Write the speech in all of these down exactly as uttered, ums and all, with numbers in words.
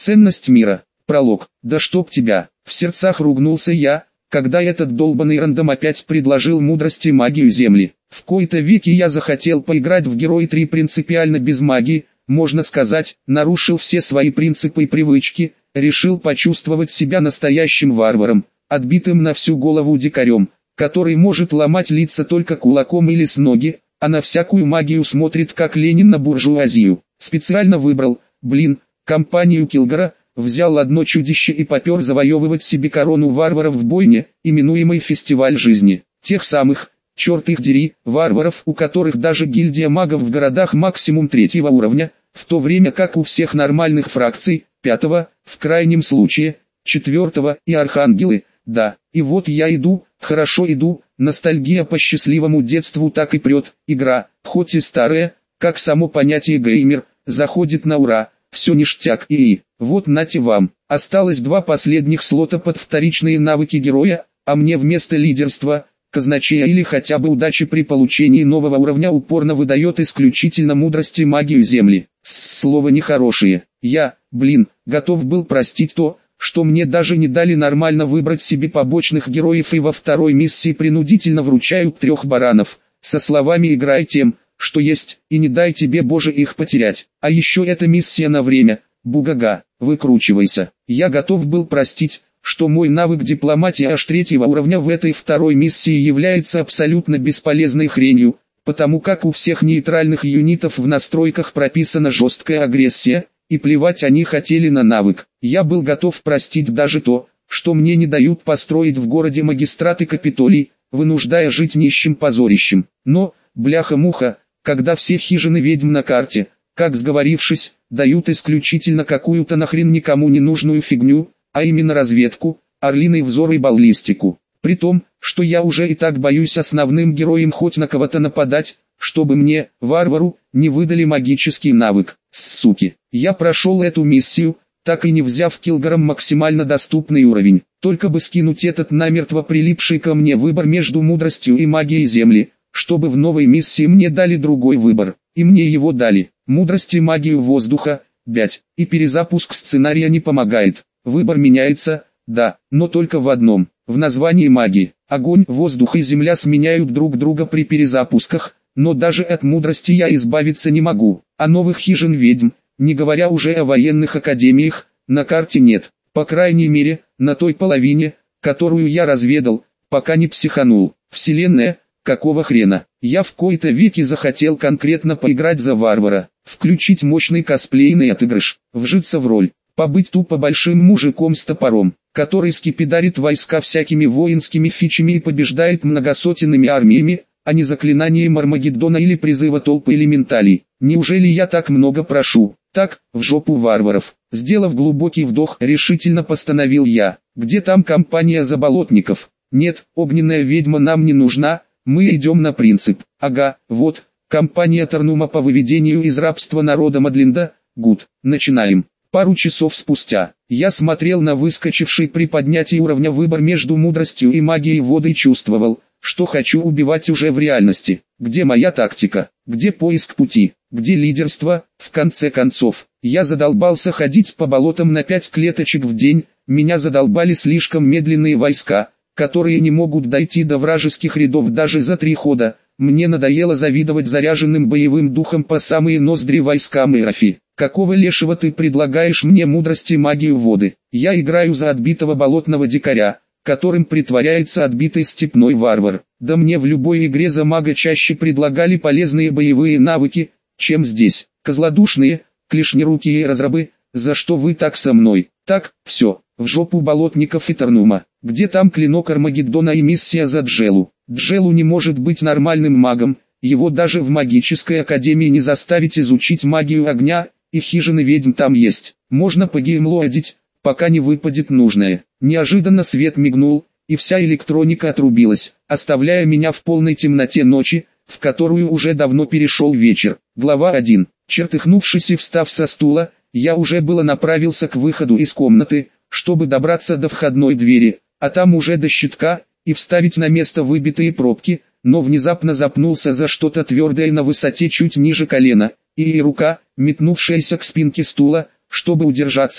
Ценность мира. Пролог. Да чтоб тебя. В сердцах ругнулся я, когда этот долбанный рандом опять предложил мудрость и магию Земли. В кои-то веки я захотел поиграть в Герои три принципиально без магии, можно сказать, нарушил все свои принципы и привычки, решил почувствовать себя настоящим варваром, отбитым на всю голову дикарем, который может ломать лица только кулаком или с ноги, а на всякую магию смотрит как Ленин на буржуазию. Специально выбрал, блин, компанию Килгора, взял одно чудище и попер завоевывать себе корону варваров в бойне, именуемой фестиваль жизни. Тех самых, черт их дери, варваров, у которых даже гильдия магов в городах максимум третьего уровня, в то время как у всех нормальных фракций, пятого, в крайнем случае, четвертого, и архангелы, да. И вот я иду, хорошо иду, ностальгия по счастливому детству так и прет, игра, хоть и старая, как само понятие геймер, заходит на ура, все ништяк и, вот нате вам, осталось два последних слота под вторичные навыки героя, а мне вместо лидерства, казначея или хотя бы удачи при получении нового уровня упорно выдает исключительно мудрость и магию Земли. Слово нехорошее. Я, блин, готов был простить то, что мне даже не дали нормально выбрать себе побочных героев и во второй миссии принудительно вручают трех баранов, со словами «играй тем, что есть, и не дай тебе Боже их потерять». А еще эта миссия на время, бугага, выкручивайся. Я готов был простить, что мой навык дипломатии аж третьего уровня в этой второй миссии является абсолютно бесполезной хренью, потому как у всех нейтральных юнитов в настройках прописана жесткая агрессия, и плевать они хотели на навык. Я был готов простить даже то, что мне не дают построить в городе магистрат и Капитолий, вынуждая жить нищим позорищем. Но, бляха-муха, когда все хижины ведьм на карте, как сговорившись, дают исключительно какую-то нахрен никому не нужную фигню, а именно разведку, орлиный взор и баллистику. При том, что я уже и так боюсь основным героям хоть на кого-то нападать, чтобы мне, варвару, не выдали магический навык. Суки, я прошел эту миссию, так и не взяв Килгором максимально доступный уровень. Только бы скинуть этот намертво прилипший ко мне выбор между мудростью и магией Земли, чтобы в новой миссии мне дали другой выбор. И мне его дали. Мудрость и магию воздуха, бять, и перезапуск сценария не помогает. Выбор меняется, да, но только в одном. В названии магии. Огонь, воздух и земля сменяют друг друга при перезапусках, но даже от мудрости я избавиться не могу. А новых хижин ведьм, не говоря уже о военных академиях, на карте нет. По крайней мере, на той половине, которую я разведал, пока не психанул. Вселенная, какого хрена? Я в кои-то веки захотел конкретно поиграть за варвара, включить мощный косплейный отыгрыш, вжиться в роль, побыть тупо большим мужиком с топором, который скипидарит войска всякими воинскими фичами и побеждает многосотенными армиями, а не заклинанием Армагеддона или призыва толпы элементалей. Неужели я так много прошу? Так, в жопу варваров. Сделав глубокий вдох, решительно постановил я. Где там компания заболотников? Нет, огненная ведьма нам не нужна, мы идем на принцип. Ага, вот, компания Торнума по выведению из рабства народа Мадлинда. Гуд, начинаем. Пару часов спустя, я смотрел на выскочивший при поднятии уровня выбор между мудростью и магией воды и чувствовал, что хочу убивать уже в реальности. Где моя тактика? Где поиск пути? Где лидерство? В конце концов, я задолбался ходить по болотам на пять клеточек в день, меня задолбали слишком медленные войска, которые не могут дойти до вражеских рядов даже за три хода. Мне надоело завидовать заряженным боевым духом по самые ноздри войскам Ирафи. Какого лешего ты предлагаешь мне мудрость и магию воды? Я играю за отбитого болотного дикаря, которым притворяется отбитый степной варвар. Да мне в любой игре за мага чаще предлагали полезные боевые навыки, чем здесь. Козлодушные, клешнерукие разрабы, за что вы так со мной? Так, все, в жопу болотников и Торнума. Где там клинок Армагеддона и миссия за Джелу? Джелу не может быть нормальным магом, его даже в магической академии не заставить изучить магию огня, и хижины ведьм там есть. Можно погеймлоадить, пока не выпадет нужное. Неожиданно свет мигнул, и вся электроника отрубилась, оставляя меня в полной темноте ночи, в которую уже давно перешел вечер. Глава один. Чертыхнувшись и встав со стула, я уже было направился к выходу из комнаты, чтобы добраться до входной двери, а там уже до щитка, и вставить на место выбитые пробки, но внезапно запнулся за что-то твердое на высоте чуть ниже колена, и рука, метнувшаяся к спинке стула, чтобы удержаться,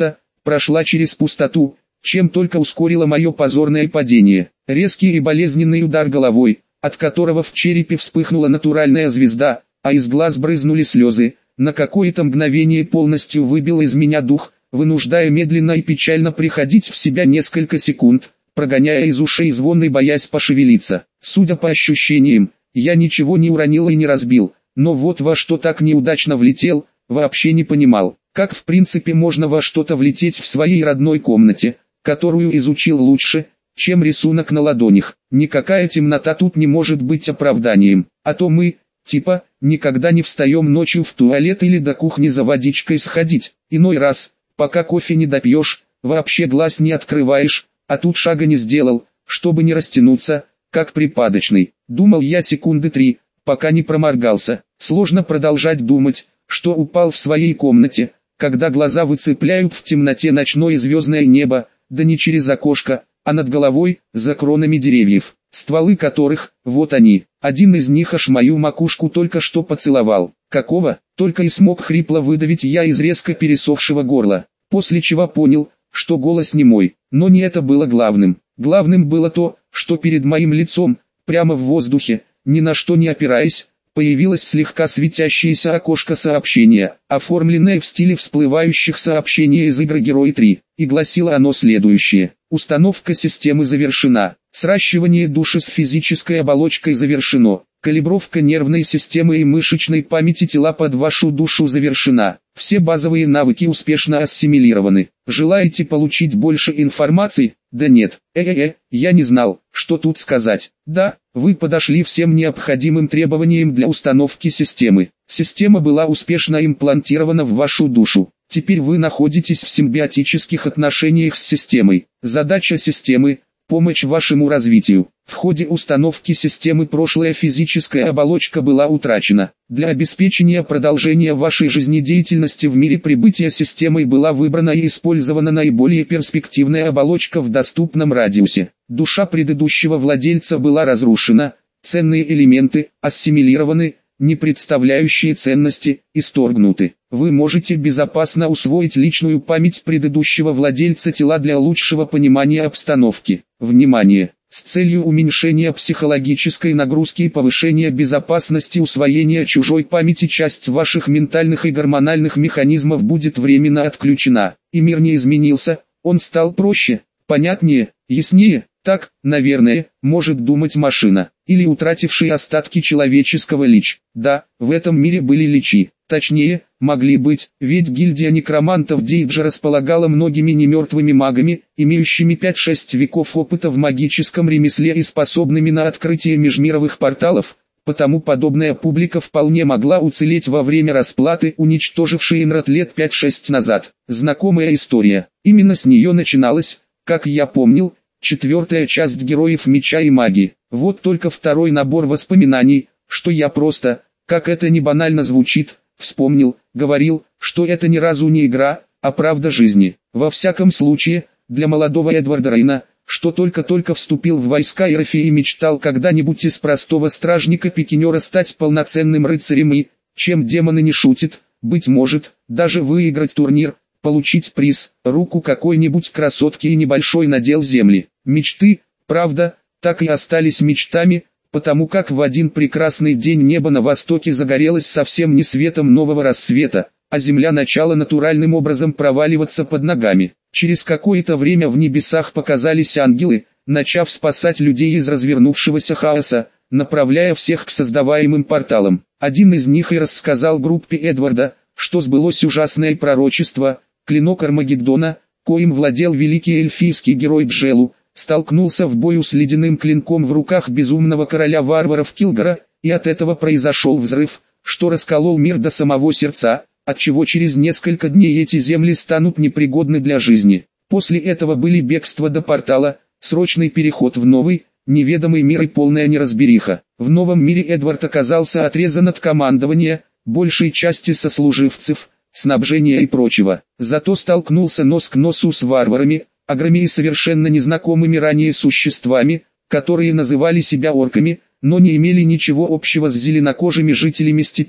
прошла через пустоту, чем только ускорило мое позорное падение. Резкий и болезненный удар головой, от которого в черепе вспыхнула натуральная звезда, а из глаз брызнули слезы, на какое-то мгновение полностью выбил из меня дух, вынуждая медленно и печально приходить в себя несколько секунд, прогоняя из ушей звон и боясь пошевелиться. Судя по ощущениям, я ничего не уронил и не разбил, но вот во что так неудачно влетел, вообще не понимал, как в принципе можно во что-то влететь в своей родной комнате, которую изучил лучше, чем рисунок на ладонях. Никакая темнота тут не может быть оправданием, а то мы, типа, никогда не встаем ночью в туалет или до кухни за водичкой сходить. Иной раз, пока кофе не допьешь, вообще глаз не открываешь, а тут шага не сделал, чтобы не растянуться, как припадочный. Думал я секунды три, пока не проморгался. Сложно продолжать думать, что упал в своей комнате, когда глаза выцепляют в темноте ночное звездное небо, да не через окошко, а над головой, за кронами деревьев, стволы которых, вот они, один из них аж мою макушку только что поцеловал. Какого? Только и смог хрипло выдавить я из резко пересохшего горла, после чего понял, что голос не мой. Но не это было главным. Главным было то, что перед моим лицом, прямо в воздухе, ни на что не опираясь, появилось слегка светящееся окошко сообщения, оформленное в стиле всплывающих сообщений из игры Герой три, и гласило оно следующее. Установка системы завершена. Сращивание души с физической оболочкой завершено. Калибровка нервной системы и мышечной памяти тела под вашу душу завершена. Все базовые навыки успешно ассимилированы. Желаете получить больше информации? Да нет. Э-э-э, я не знал, что тут сказать. Да, вы подошли всем необходимым требованиям для установки системы. Система была успешно имплантирована в вашу душу. Теперь вы находитесь в симбиотических отношениях с системой. Задача системы – помощь вашему развитию. В ходе установки системы прошлая физическая оболочка была утрачена. Для обеспечения продолжения вашей жизнедеятельности в мире прибытия системой была выбрана и использована наиболее перспективная оболочка в доступном радиусе. Душа предыдущего владельца была разрушена, ценные элементы ассимилированы, не представляющие ценности, исторгнуты. Вы можете безопасно усвоить личную память предыдущего владельца тела для лучшего понимания обстановки. Внимание! С целью уменьшения психологической нагрузки и повышения безопасности усвоения чужой памяти часть ваших ментальных и гормональных механизмов будет временно отключена. И мир не изменился, он стал проще, понятнее, яснее. Так, наверное, может думать машина, или утративший остатки человеческого лич. Да, в этом мире были личи, точнее, могли быть, ведь гильдия некромантов Дейджа располагала многими немертвыми магами, имеющими пять-шесть веков опыта в магическом ремесле и способными на открытие межмировых порталов, потому подобная публика вполне могла уцелеть во время расплаты, уничтожившей Инрат лет пять-шесть назад. Знакомая история, именно с нее начиналась, как я помнил, четвертая часть Героев Меча и Магии. Вот только второй набор воспоминаний, что я просто, как это не банально звучит, вспомнил, говорил, что это ни разу не игра, а правда жизни. Во всяком случае, для молодого Эдварда Рейна, что только-только вступил в войска Ирафи и мечтал когда-нибудь из простого стражника-пикинера стать полноценным рыцарем и, чем демоны не шутят, быть может, даже выиграть турнир, получить приз, руку какой-нибудь красотки и небольшой надел земли. Мечты, правда, так и остались мечтами, потому как в один прекрасный день небо на востоке загорелось совсем не светом нового рассвета, а земля начала натуральным образом проваливаться под ногами. Через какое-то время в небесах показались ангелы, начав спасать людей из развернувшегося хаоса, направляя всех к создаваемым порталам. Один из них и рассказал группе Эдварда, что сбылось ужасное пророчество. Клинок Армагеддона, коим владел великий эльфийский герой Джелу, столкнулся в бою с ледяным клинком в руках безумного короля варваров Килгора, и от этого произошел взрыв, что расколол мир до самого сердца, отчего через несколько дней эти земли станут непригодны для жизни. После этого были бегство до портала, срочный переход в новый, неведомый мир и полная неразбериха. В новом мире Эдвард оказался отрезан от командования, большей части сослуживцев, снабжения и прочего. Зато столкнулся нос к носу с варварами, ограми и совершенно незнакомыми ранее существами, которые называли себя орками, но не имели ничего общего с зеленокожими жителями степей,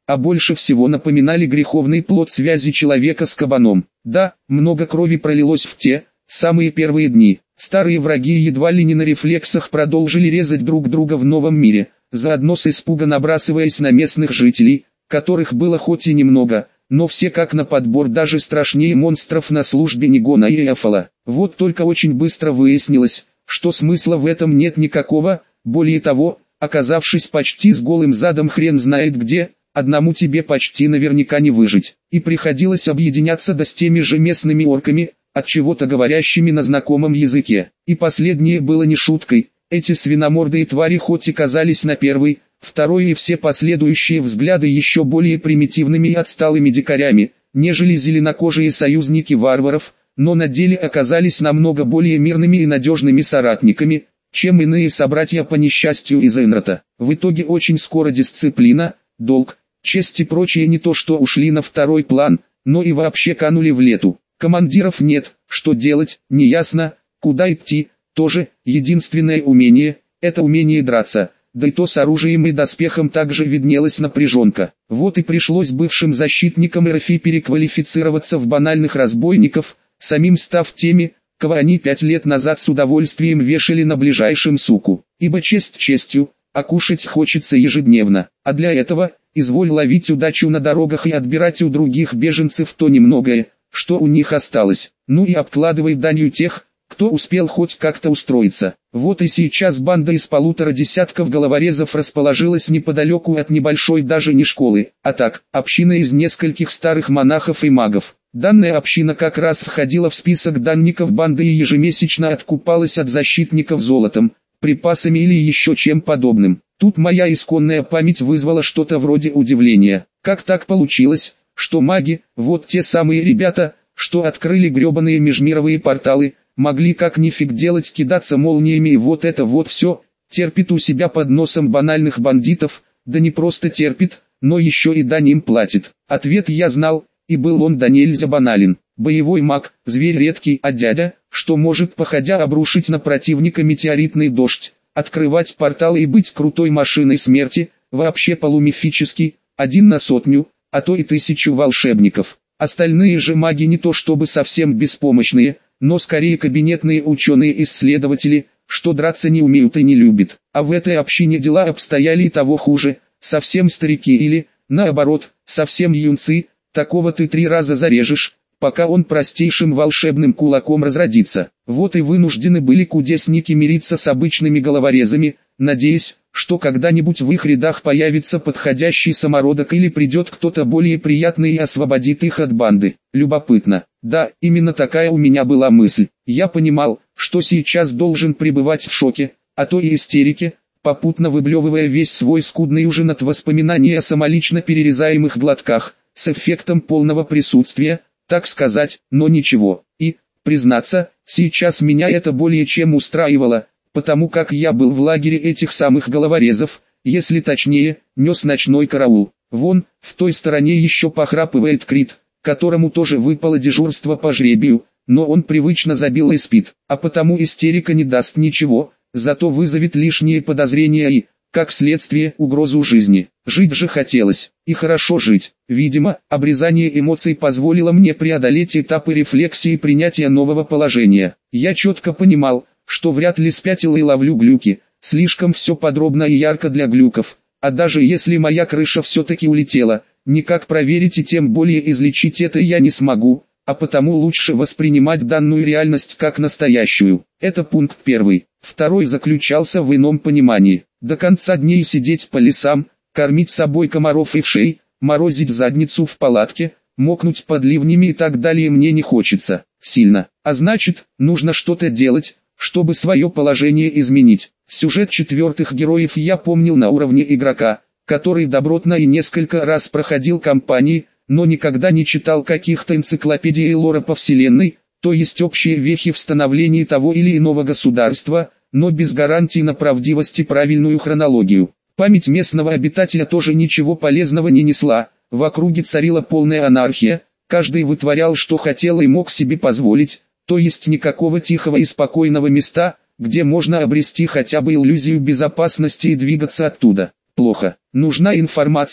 а больше всего напоминали греховный плод связи человека с кабаном. Да, много крови пролилось в те самые первые дни. Старые враги едва ли не на рефлексах продолжили резать друг друга в новом мире, заодно с испуга набрасываясь на местных жителей, которых было хоть и немного, но все как на подбор, даже страшнее монстров на службе Нигона и Эфола. Вот только очень быстро выяснилось, что смысла в этом нет никакого, более того, оказавшись почти с голым задом хрен знает где, одному тебе почти наверняка не выжить. И приходилось объединяться да с теми же местными орками, от чего-то говорящими на знакомом языке. И последнее было не шуткой. Эти свиномордые твари хоть и казались на первый, второй и все последующие взгляды еще более примитивными и отсталыми дикарями, нежели зеленокожие союзники варваров, но на деле оказались намного более мирными и надежными соратниками, чем иные собратья по несчастью из Энрота. В итоге очень скоро дисциплина, долг, честь и прочее не то что ушли на второй план, но и вообще канули в лету. Командиров нет, что делать, неясно, куда идти, тоже, единственное умение, это умение драться, да и то с оружием и доспехом также виднелась напряженка. Вот и пришлось бывшим защитникам РФ переквалифицироваться в банальных разбойников, самим став теми, кого они пять лет назад с удовольствием вешали на ближайшем суку, ибо честь честью, а кушать хочется ежедневно, а для этого, изволь ловить удачу на дорогах и отбирать у других беженцев то немногое, что у них осталось, ну и обкладывай данью тех, кто успел хоть как-то устроиться. Вот и сейчас банда из полутора десятков головорезов расположилась неподалеку от небольшой даже не школы, а так, община из нескольких старых монахов и магов. Данная община как раз входила в список данников банды и ежемесячно откупалась от защитников золотом, припасами или еще чем подобным. Тут моя исконная память вызвала что-то вроде удивления. Как так получилось, что маги, вот те самые ребята, что открыли гребаные межмировые порталы, могли как нифиг делать, кидаться молниями и вот это вот все, терпит у себя под носом банальных бандитов, да не просто терпит, но еще и дань им платит. Ответ я знал, и был он да нельзя банален. Боевой маг, зверь редкий, а дядя, что может походя обрушить на противника метеоритный дождь, открывать порталы и быть крутой машиной смерти, вообще полумифический, один на сотню, а то и тысячу волшебников. Остальные же маги не то чтобы совсем беспомощные, но скорее кабинетные ученые-исследователи, что драться не умеют и не любят. А в этой общине дела обстояли и того хуже, совсем старики или, наоборот, совсем юнцы, такого ты три раза зарежешь, пока он простейшим волшебным кулаком разродится. Вот и вынуждены были кудесники мириться с обычными головорезами, надеясь, что когда-нибудь в их рядах появится подходящий самородок или придет кто-то более приятный и освободит их от банды. Любопытно. Да, именно такая у меня была мысль. Я понимал, что сейчас должен пребывать в шоке, а то и истерике, попутно выблевывая весь свой скудный ужин от воспоминаний о самолично перерезаемых глотках, с эффектом полного присутствия, так сказать, но ничего. И, признаться, сейчас меня это более чем устраивало, потому как я был в лагере этих самых головорезов, если точнее, нес ночной караул. Вон, в той стороне еще похрапывает Крит, которому тоже выпало дежурство по жребию, но он привычно забил и спит, а потому истерика не даст ничего, зато вызовет лишние подозрения и, как следствие, угрозу жизни. Жить же хотелось, и хорошо жить. Видимо, обрезание эмоций позволило мне преодолеть этапы рефлексии и принятия нового положения. Я четко понимал, что вряд ли спятил и ловлю глюки, слишком все подробно и ярко для глюков, а даже если моя крыша все-таки улетела, никак проверить и тем более излечить это я не смогу, а потому лучше воспринимать данную реальность как настоящую. Это пункт первый. Второй заключался в ином понимании. До конца дней сидеть по лесам, кормить собой комаров и вшей, морозить задницу в палатке, мокнуть под ливнями и так далее мне не хочется, сильно. А значит, нужно что-то делать, чтобы свое положение изменить. Сюжет четвертых героев я помнил на уровне игрока, который добротно и несколько раз проходил кампании, но никогда не читал каких-то энциклопедий и лора по вселенной, то есть общие вехи в становлении того или иного государства, но без гарантии на правдивость и правильную хронологию. Память местного обитателя тоже ничего полезного не несла, в округе царила полная анархия, каждый вытворял что хотел и мог себе позволить, то есть никакого тихого и спокойного места, где можно обрести хотя бы иллюзию безопасности и двигаться оттуда. Плохо. Нужна информация,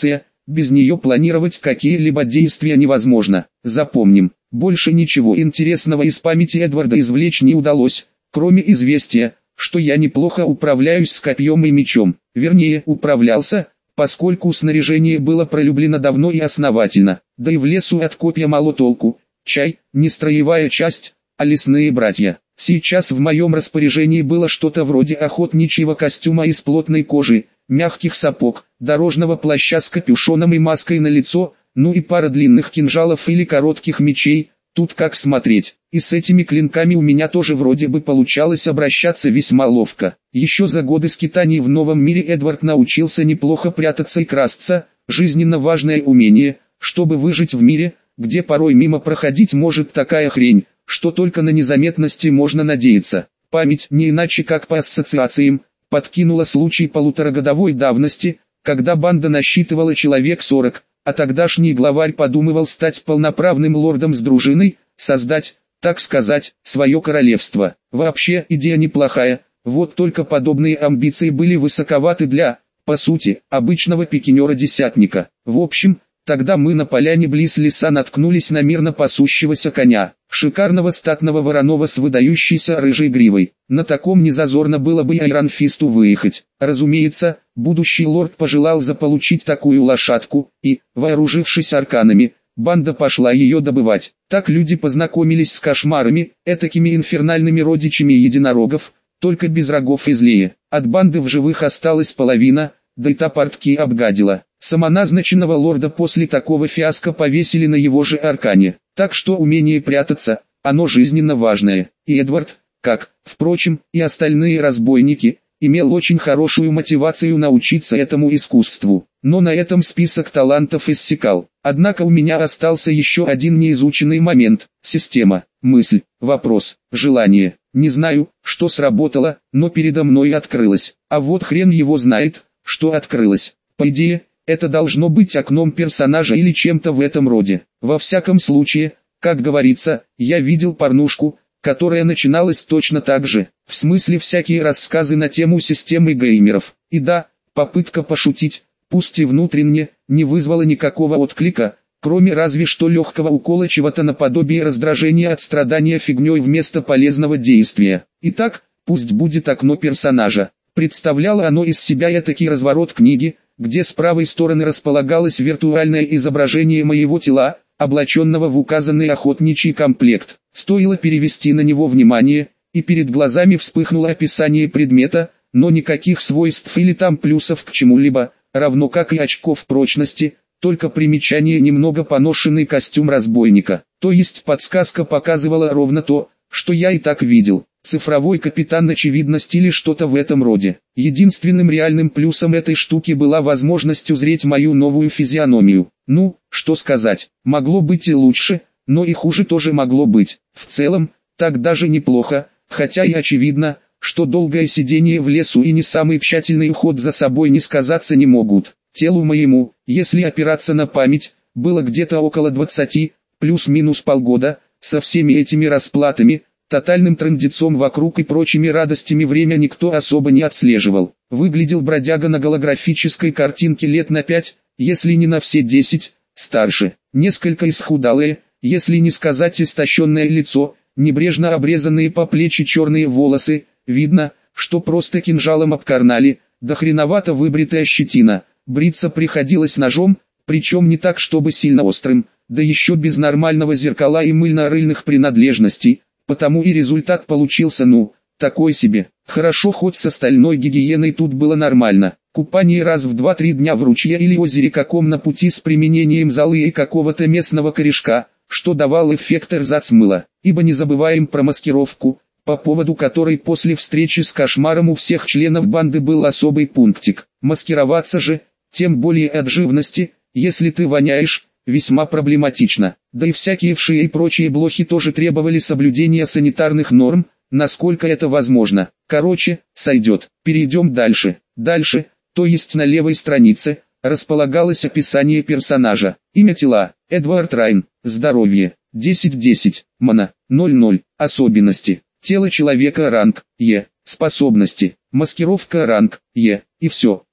без нее планировать какие-либо действия невозможно. Запомним, больше ничего интересного из памяти Эдварда извлечь не удалось, кроме известия, что я неплохо управляюсь с копьем и мечом. Вернее, управлялся, поскольку снаряжение было пролюблено давно и основательно, да и в лесу от копья мало толку. Чай, не строевая часть, а лесные братья. Сейчас в моем распоряжении было что-то вроде охотничьего костюма из плотной кожи, мягких сапог, дорожного плаща с капюшоном и маской на лицо, ну и пара длинных кинжалов или коротких мечей, тут как смотреть. И с этими клинками у меня тоже вроде бы получалось обращаться весьма ловко. Еще за годы скитаний в новом мире Эдвард научился неплохо прятаться и красться, жизненно важное умение, чтобы выжить в мире, где порой мимо проходить может такая хрень, что только на незаметности можно надеяться. Память, не иначе как по ассоциациям, подкинула случай полуторагодовой давности, когда банда насчитывала человек сорок, а тогдашний главарь подумывал стать полноправным лордом с дружиной, создать, так сказать, свое королевство. Вообще, идея неплохая, вот только подобные амбиции были высоковаты для, по сути, обычного пикинера-десятника. В общем, тогда мы на поляне близ леса наткнулись на мирно пасущегося коня, шикарного статного вороного с выдающейся рыжей гривой. На таком незазорно было бы и Айронфисту выехать. Разумеется, будущий лорд пожелал заполучить такую лошадку, и, вооружившись арканами, банда пошла ее добывать. Так люди познакомились с кошмарами, этакими инфернальными родичами единорогов, только без рогов и злее. От банды в живых осталась половина, да и та портки обгадила. Самоназначенного лорда после такого фиаско повесили на его же аркане. Так что умение прятаться, оно жизненно важное. И Эдвард, как, впрочем, и остальные разбойники, имел очень хорошую мотивацию научиться этому искусству. Но на этом список талантов иссякал. Однако у меня остался еще один неизученный момент – система, мысль, вопрос, желание. Не знаю, что сработало, но передо мной открылось. А вот хрен его знает, что открылось. По идее, это должно быть окном персонажа или чем-то в этом роде. Во всяком случае, как говорится, я видел порнушку, которая начиналась точно так же. В смысле всякие рассказы на тему системы геймеров. И да, попытка пошутить, пусть и внутренне, не вызвала никакого отклика, кроме разве что легкого укола чего-то наподобие раздражения от страдания фигней вместо полезного действия. Итак, пусть будет окно персонажа. Представляло оно из себя этакий разворот книги, где с правой стороны располагалось виртуальное изображение моего тела, облаченного в указанный охотничий комплект. Стоило перевести на него внимание, и перед глазами вспыхнуло описание предмета, но никаких свойств или там плюсов к чему-либо, равно как и очков прочности, только примечание немного поношенный костюм разбойника. То есть подсказка показывала ровно то, что я и так видел. Цифровой капитан очевидности или что-то в этом роде. Единственным реальным плюсом этой штуки была возможность узреть мою новую физиономию. Ну, что сказать, могло быть и лучше, но и хуже тоже могло быть. В целом, так даже неплохо, хотя и очевидно, что долгое сидение в лесу и не самый тщательный уход за собой не сказаться не могут. Телу моему, если опираться на память, было где-то около двадцати, плюс-минус полгода, со всеми этими расплатами, тотальным трындецом вокруг и прочими радостями время никто особо не отслеживал. Выглядел бродяга на голографической картинке лет на пять, если не на все десять, старше. Несколько исхудалое, если не сказать истощенное лицо, небрежно обрезанные по плечи черные волосы, видно, что просто кинжалом обкарнали, да хреновато выбритая щетина. Бриться приходилось ножом, причем не так чтобы сильно острым, да еще без нормального зеркала и мыльно-рыльных принадлежностей. Потому и результат получился ну, такой себе. Хорошо хоть с остальной гигиеной тут было нормально. Купание раз в два-три дня в ручье или озере каком на пути с применением золы и какого-то местного корешка, что давал эффект эрзац-мыла. Ибо не забываем про маскировку, по поводу которой после встречи с кошмаром у всех членов банды был особый пунктик. Маскироваться же, тем более от живности, если ты воняешь, весьма проблематично. Да и всякие вши и прочие блохи тоже требовали соблюдения санитарных норм, насколько это возможно. Короче, сойдет. Перейдем дальше. Дальше, то есть на левой странице, располагалось описание персонажа. Имя тела, Эдвард Райн, здоровье, десять десять, мана, ноль ноль, особенности, тело человека ранг, Е, способности, маскировка ранг, Е, и все.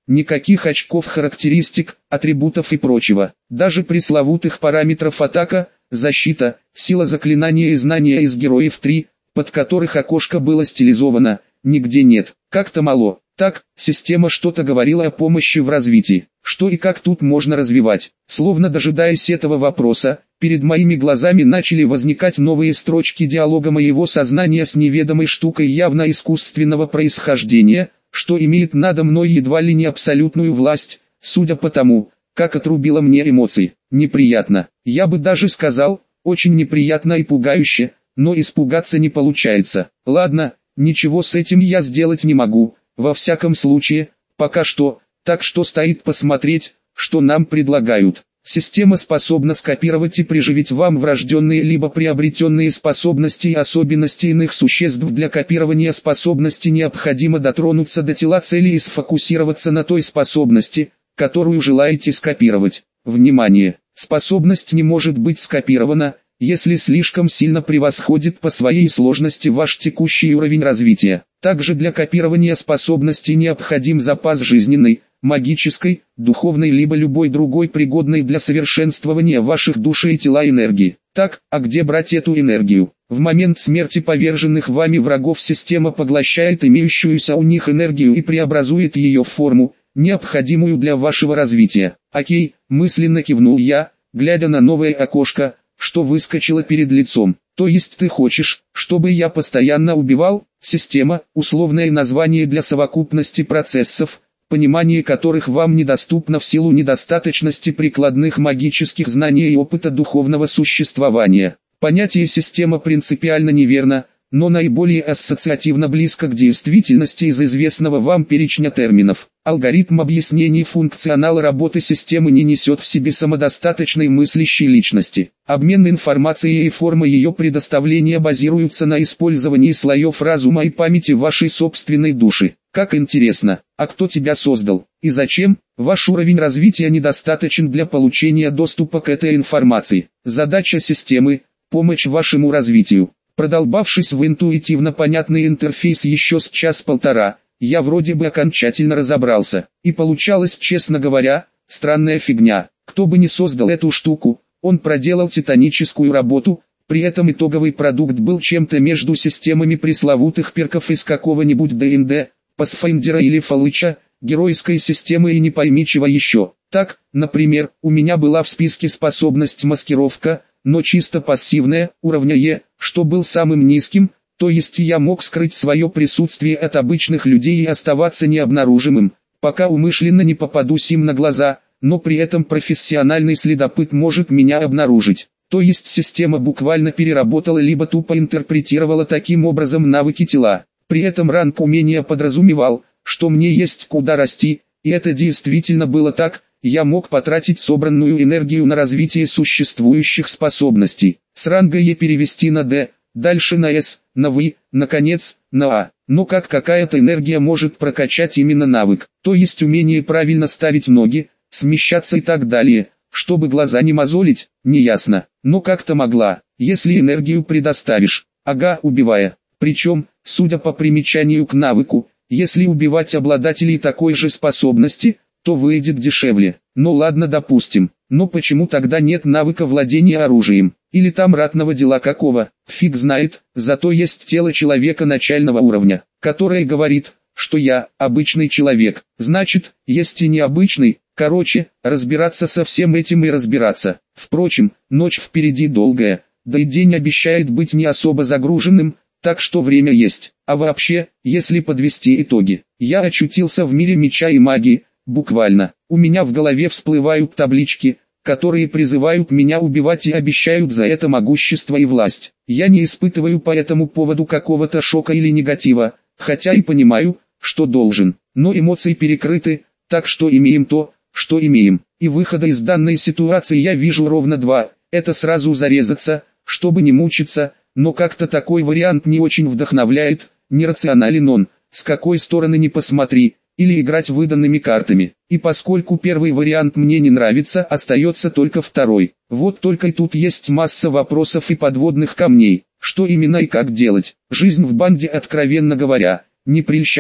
Никаких очков характеристик, атрибутов и прочего. Даже пресловутых параметров атака, защита, сила заклинания и знания из Героев три, под которых окошко было стилизовано, нигде нет. Как-то мало. Так, система что-то говорила о помощи в развитии. Что и как тут можно развивать? Словно дожидаясь этого вопроса, перед моими глазами начали возникать новые строчки диалога моего сознания с неведомой штукой явно искусственного происхождения, что имеет надо мной едва ли не абсолютную власть, судя по тому, как отрубило мне эмоции. Неприятно. Я бы даже сказал, очень неприятно и пугающе, но испугаться не получается. Ладно, ничего с этим я сделать не могу, во всяком случае, пока что, так что стоит посмотреть, что нам предлагают. Система способна скопировать и приживить вам врожденные либо приобретенные способности и особенности иных существ. Для копирования способности необходимо дотронуться до тела цели и сфокусироваться на той способности, которую желаете скопировать. Внимание! Способность не может быть скопирована, если слишком сильно превосходит по своей сложности ваш текущий уровень развития. Также для копирования способности необходим запас жизненной, магической, духовной либо любой другой пригодной для совершенствования ваших души и тела энергии. Так, а где брать эту энергию? В момент смерти поверженных вами врагов система поглощает имеющуюся у них энергию и преобразует ее в форму, необходимую для вашего развития. Окей, мысленно кивнул я, глядя на новое окошко, что выскочило перед лицом. То есть ты хочешь, чтобы я постоянно убивал? Система – условное название для совокупности процессов, понимание которых вам недоступно в силу недостаточности прикладных магических знаний и опыта духовного существования. Понятие «система» принципиально неверно, но наиболее ассоциативно близко к действительности из известного вам перечня терминов. Алгоритм объяснений функционала работы системы не несет в себе самодостаточной мыслящей личности. Обмен информацией и форма ее предоставления базируются на использовании слоев разума и памяти вашей собственной души. Как интересно, а кто тебя создал? И зачем? Ваш уровень развития недостаточен для получения доступа к этой информации. Задача системы – помощь вашему развитию. Продолбавшись в интуитивно понятный интерфейс еще с час-полтора, я вроде бы окончательно разобрался. И получалось, честно говоря, странная фигня. Кто бы ни создал эту штуку, он проделал титаническую работу, при этом итоговый продукт был чем-то между системами пресловутых перков из какого-нибудь ди энд ди, Pathfinder или Fallout, геройской системы и не пойми чего еще. Так, например, у меня была в списке способность маскировка, но чисто пассивная, уровня Е, что был самым низким, то есть я мог скрыть свое присутствие от обычных людей и оставаться необнаружимым, пока умышленно не попадусь им на глаза, но при этом профессиональный следопыт может меня обнаружить. То есть система буквально переработала либо тупо интерпретировала таким образом навыки тела. При этом ранг умения подразумевал, что мне есть куда расти, и это действительно было так. Я мог потратить собранную энергию на развитие существующих способностей. С ранга Е перевести на Д, дальше на С, на В, наконец, на А. Но как какая-то энергия может прокачать именно навык, то есть умение правильно ставить ноги, смещаться и так далее, чтобы глаза не мозолить, неясно. Но как-то могла, если энергию предоставишь, ага, убивая. Причем, судя по примечанию к навыку, если убивать обладателей такой же способности, то выйдет дешевле. Ну ладно, допустим. Но почему тогда нет навыка владения оружием? Или там ратного дела какого? Фиг знает. Зато есть тело человека начального уровня, которое говорит, что я обычный человек. Значит, есть и необычный. Короче, разбираться со всем этим и разбираться. Впрочем, ночь впереди долгая, да и день обещает быть не особо загруженным, так что время есть. А вообще, если подвести итоги, я очутился в мире меча и магии. Буквально, у меня в голове всплывают таблички, которые призывают меня убивать и обещают за это могущество и власть. Я не испытываю по этому поводу какого-то шока или негатива, хотя и понимаю, что должен. Но эмоции перекрыты, так что имеем то, что имеем. И выхода из данной ситуации я вижу ровно два. Это сразу зарезаться, чтобы не мучиться, но как-то такой вариант не очень вдохновляет, нерационален он, с какой стороны ни посмотри. Или играть выданными картами. И поскольку первый вариант мне не нравится, остается только второй. Вот только и тут есть масса вопросов и подводных камней. Что именно и как делать? Жизнь в банде, откровенно говоря, не прельщала,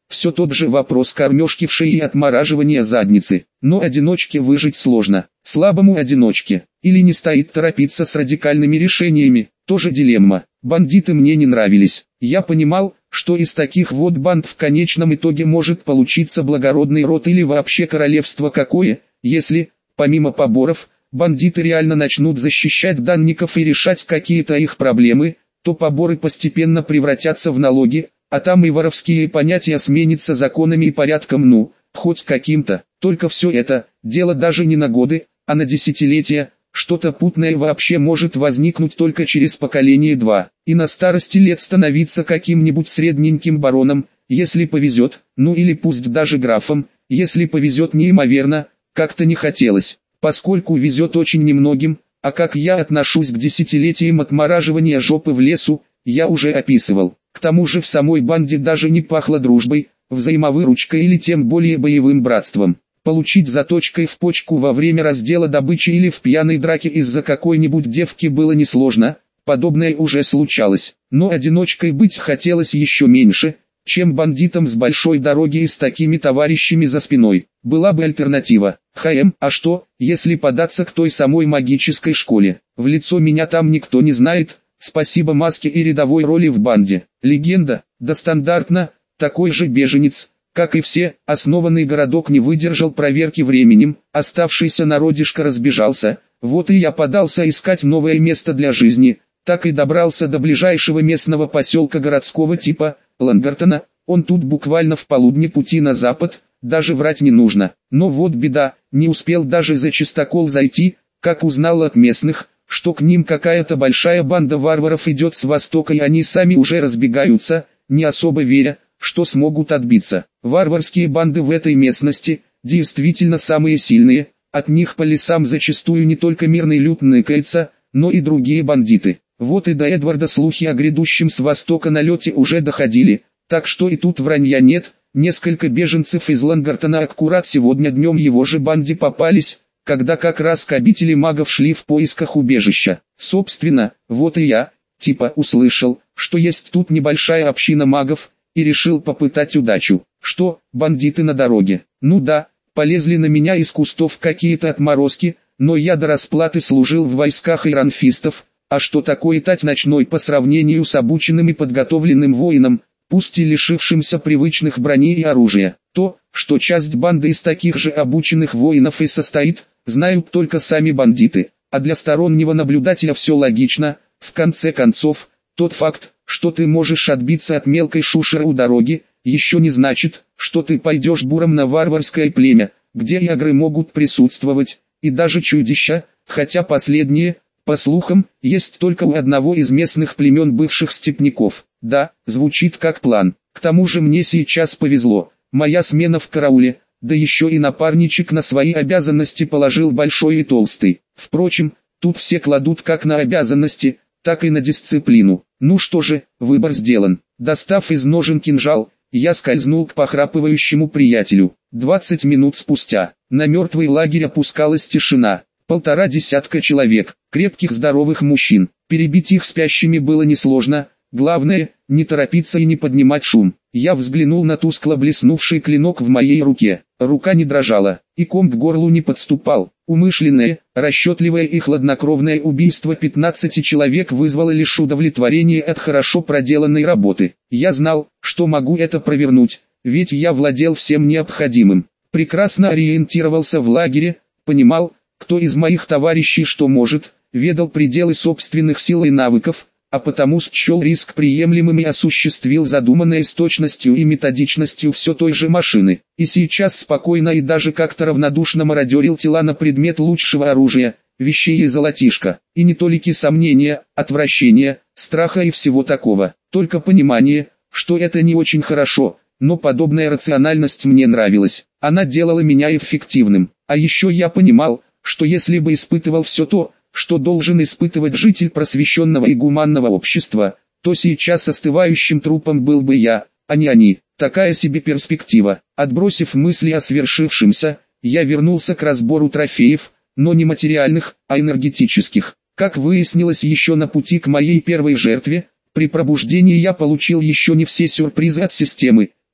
Все тот же вопрос кормежки в шее и отмораживания задницы. Но одиночке выжить сложно. Слабому одиночке. Или не стоит торопиться с радикальными решениями. Тоже дилемма. Бандиты мне не нравились. Я понимал, что из таких вот банд в конечном итоге может получиться благородный род или вообще королевство какое, если, помимо поборов, бандиты реально начнут защищать данников и решать какие-то их проблемы, то поборы постепенно превратятся в налоги, а там и воровские понятия сменятся законами и порядком, ну, хоть каким-то. Только все это, дело даже не на годы, а на десятилетия. Что-то путное вообще может возникнуть только через поколение два, и на старости лет становиться каким-нибудь средненьким бароном, если повезет, ну или пусть даже графом, если повезет неимоверно, как-то не хотелось, поскольку везет очень немногим, а как я отношусь к десятилетиям отмораживания жопы в лесу, я уже описывал. К тому же в самой банде даже не пахло дружбой, взаимовыручкой или тем более боевым братством. Получить заточкой в почку во время раздела добычи или в пьяной драке из-за какой-нибудь девки было несложно, подобное уже случалось, но одиночкой быть хотелось еще меньше, чем бандитам с большой дороги и с такими товарищами за спиной. Была бы альтернатива. ХМ, а что, если податься к той самой магической школе? В лицо меня там никто не знает, спасибо маске и рядовой роли в банде. Легенда, да стандартно, такой же беженец. Как и все, основанный городок не выдержал проверки временем, оставшийся народишко разбежался, вот и я подался искать новое место для жизни, так и добрался до ближайшего местного поселка городского типа, Лангартона. Он тут буквально в полудне пути на запад, даже врать не нужно. Но вот беда, не успел даже за чистокол зайти, как узнал от местных, что к ним какая-то большая банда варваров идет с востока и они сами уже разбегаются, не особо веря, что смогут отбиться. Варварские банды в этой местности, действительно самые сильные, от них по лесам зачастую не только мирный люд ныкается, но и другие бандиты. Вот и до Эдварда слухи о грядущем с востока налете уже доходили, так что и тут вранья нет, несколько беженцев из Лангартона аккурат сегодня днем его же банде попались, когда как раз к обители магов шли в поисках убежища. Собственно, вот и я, типа услышал, что есть тут небольшая община магов, и решил попытать удачу. Что, бандиты на дороге? Ну да, полезли на меня из кустов какие-то отморозки, но я до расплаты служил в войсках иранфистов, а что такое тать ночной по сравнению с обученным и подготовленным воином, пусть и лишившимся привычных брони и оружия? То, что часть банды из таких же обученных воинов и состоит, знают только сами бандиты, а для стороннего наблюдателя все логично. В конце концов, тот факт, что ты можешь отбиться от мелкой шушеры у дороги, еще не значит, что ты пойдешь буром на варварское племя, где и агры могут присутствовать, и даже чудища, хотя последние, по слухам, есть только у одного из местных племен бывших степняков. Да, звучит как план. К тому же мне сейчас повезло, моя смена в карауле, да еще и напарничек на свои обязанности положил большой и толстый. Впрочем, тут все кладут как на обязанности, так и на дисциплину. Ну что же, выбор сделан. Достав из ножен кинжал, я скользнул к похрапывающему приятелю. Двадцать минут спустя, на мертвый лагерь опускалась тишина. Полтора десятка человек, крепких здоровых мужчин. Перебить их спящими было несложно. Главное, не торопиться и не поднимать шум. Я взглянул на тускло блеснувший клинок в моей руке. Рука не дрожала, и ком к горлу не подступал. Умышленное, расчетливое и хладнокровное убийство пятнадцати человек вызвало лишь удовлетворение от хорошо проделанной работы. Я знал, что могу это провернуть, ведь я владел всем необходимым. Прекрасно ориентировался в лагере, понимал, кто из моих товарищей что может, ведал пределы собственных сил и навыков, а потому счел риск приемлемым и осуществил задуманное с точностью и методичностью все той же машины. И сейчас спокойно и даже как-то равнодушно мародерил тела на предмет лучшего оружия, вещей и золотишка. И не толики сомнения, отвращения, страха и всего такого. Только понимание, что это не очень хорошо, но подобная рациональность мне нравилась. Она делала меня эффективным. А еще я понимал, что если бы испытывал все то, что должен испытывать житель просвещенного и гуманного общества, то сейчас остывающим трупом был бы я, а не они. Такая себе перспектива. Отбросив мысли о свершившемся, я вернулся к разбору трофеев, но не материальных, а энергетических. Как выяснилось еще на пути к моей первой жертве, при пробуждении я получил еще не все сюрпризы от системы,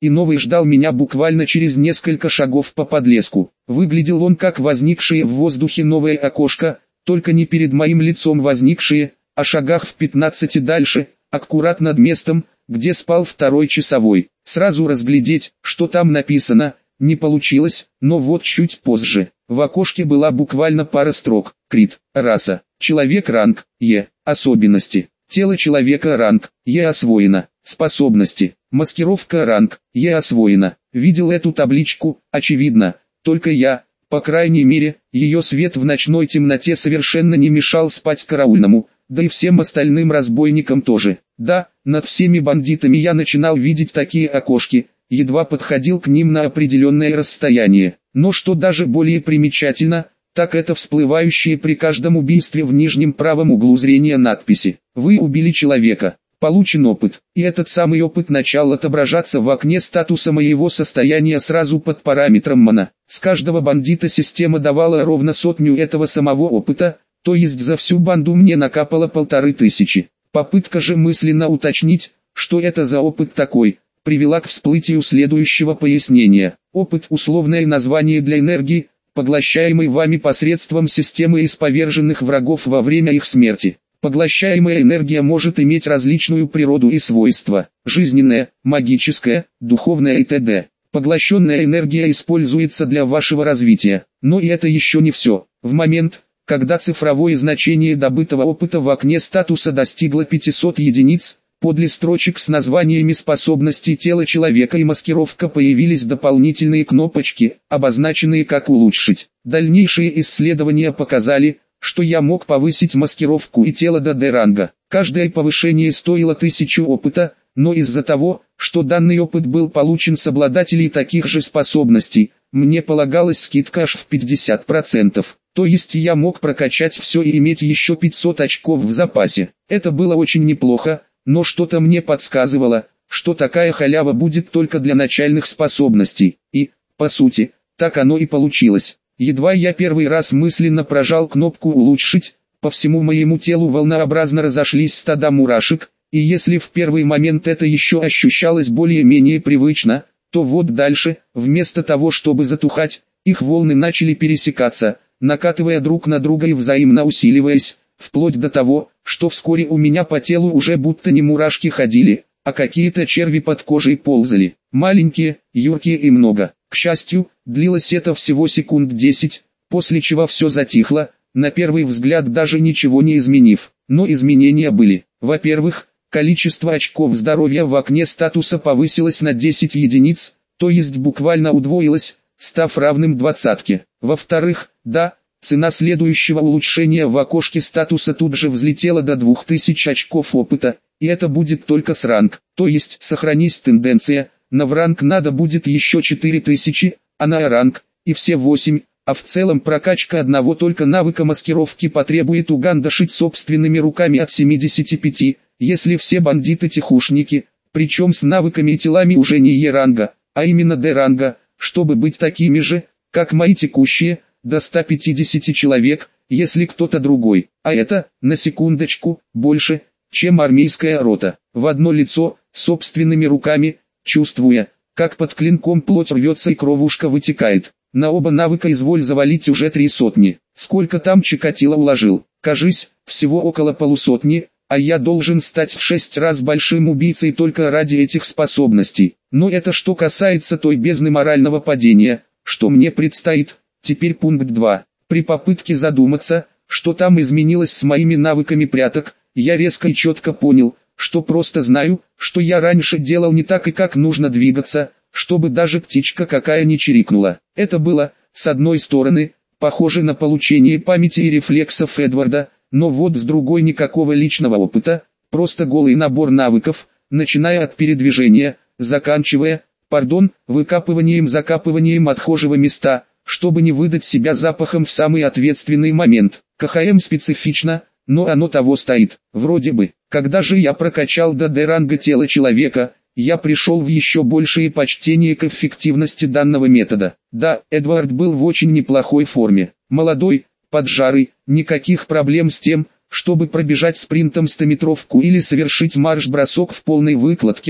и новый ждал меня буквально через несколько шагов по подлеску. Выглядел он как возникшее в воздухе новое окошко, только не перед моим лицом возникшее, а шагах в пятнадцати дальше, аккурат над местом, где спал второй часовой. Сразу разглядеть, что там написано, не получилось, но вот чуть позже. В окошке была буквально пара строк. Крит, раса, человек ранг, Е, особенности, тело человека ранг, Е освоено, способности, маскировка ранг, Е освоено. Видел эту табличку, очевидно, только я, по крайней мере, ее свет в ночной темноте совершенно не мешал спать караульному, да и всем остальным разбойникам тоже. Да, над всеми бандитами я начинал видеть такие окошки, едва подходил к ним на определенное расстояние. Но что даже более примечательно, так это всплывающие при каждом убийстве в нижнем правом углу зрения надписи. Вы убили человека, получен опыт, и этот самый опыт начал отображаться в окне статуса моего состояния сразу под параметром мана. С каждого бандита система давала ровно сотню этого самого опыта, то есть за всю банду мне накапало полторы тысячи. Попытка же мысленно уточнить, что это за опыт такой, привела к всплытию следующего пояснения. Опыт – условное название для энергии, поглощаемой вами посредством системы из поверженных врагов во время их смерти. Поглощаемая энергия может иметь различную природу и свойства – жизненная, магическая, духовная и т.д. Поглощенная энергия используется для вашего развития, но и это еще не все. В момент, когда цифровое значение добытого опыта в окне статуса достигло пятисот единиц, подле строчек с названиями способностей тела человека и маскировка появились дополнительные кнопочки, обозначенные как «Улучшить». Дальнейшие исследования показали, что я мог повысить маскировку и тело до Д-ранга. Каждое повышение стоило тысячу опыта, но из-за того, что данный опыт был получен с обладателей таких же способностей, мне полагалась скидка аж в пятьдесят процентов. То есть я мог прокачать все и иметь еще пятьсот очков в запасе. Это было очень неплохо, но что-то мне подсказывало, что такая халява будет только для начальных способностей. И, по сути, так оно и получилось. Едва я первый раз мысленно прожал кнопку «Улучшить», по всему моему телу волнообразно разошлись стада мурашек, и если в первый момент это еще ощущалось более-менее привычно, то вот дальше, вместо того чтобы затухать, их волны начали пересекаться, накатывая друг на друга и взаимно усиливаясь, вплоть до того, что вскоре у меня по телу уже будто не мурашки ходили, а какие-то черви под кожей ползали, маленькие, юркие и много. К счастью, длилось это всего секунд десять, после чего все затихло, на первый взгляд даже ничего не изменив. Но изменения были. Во-первых, количество очков здоровья в окне статуса повысилось на десять единиц, то есть буквально удвоилось, став равным двадцатке. Во-вторых, да, цена следующего улучшения в окошке статуса тут же взлетела до двух тысяч очков опыта, и это будет только с ранг, то есть сохранись тенденция, на в ранг надо будет еще четыре тысячи, а на ранг, и все восемь, а в целом прокачка одного только навыка маскировки потребует угандошить собственными руками от семидесяти пяти, если все бандиты-тихушники, причем с навыками и телами уже не Е-ранга, а именно Д-ранга, чтобы быть такими же, как мои текущие, до ста пятидесяти человек, если кто-то другой, а это, на секундочку, больше, чем армейская рота. В одно лицо, собственными руками, чувствуя, как под клинком плоть рвется и кровушка вытекает. На оба навыка изволь завалить уже три сотни. Сколько там Чикатило уложил? Кажись, всего около полусотни, а я должен стать в шесть раз большим убийцей только ради этих способностей. Но это что касается той бездны морального падения, что мне предстоит. Теперь пункт два. При попытке задуматься, что там изменилось с моими навыками пряток, я резко и четко понял, что просто знаю, что я раньше делал не так и как нужно двигаться, чтобы даже птичка какая не чирикнула. Это было, с одной стороны, похоже на получение памяти и рефлексов Эдварда, но вот с другой никакого личного опыта, просто голый набор навыков, начиная от передвижения, заканчивая, пардон, выкапыванием-закапыванием отхожего места, чтобы не выдать себя запахом в самый ответственный момент. КХМ специфично, но оно того стоит. Вроде бы, когда же я прокачал до Д-ранга тело человека, я пришел в еще большее почтение к эффективности данного метода. Да, Эдвард был в очень неплохой форме. Молодой, поджарый, никаких проблем с тем, чтобы пробежать спринтом стометровку или совершить марш-бросок в полной выкладке.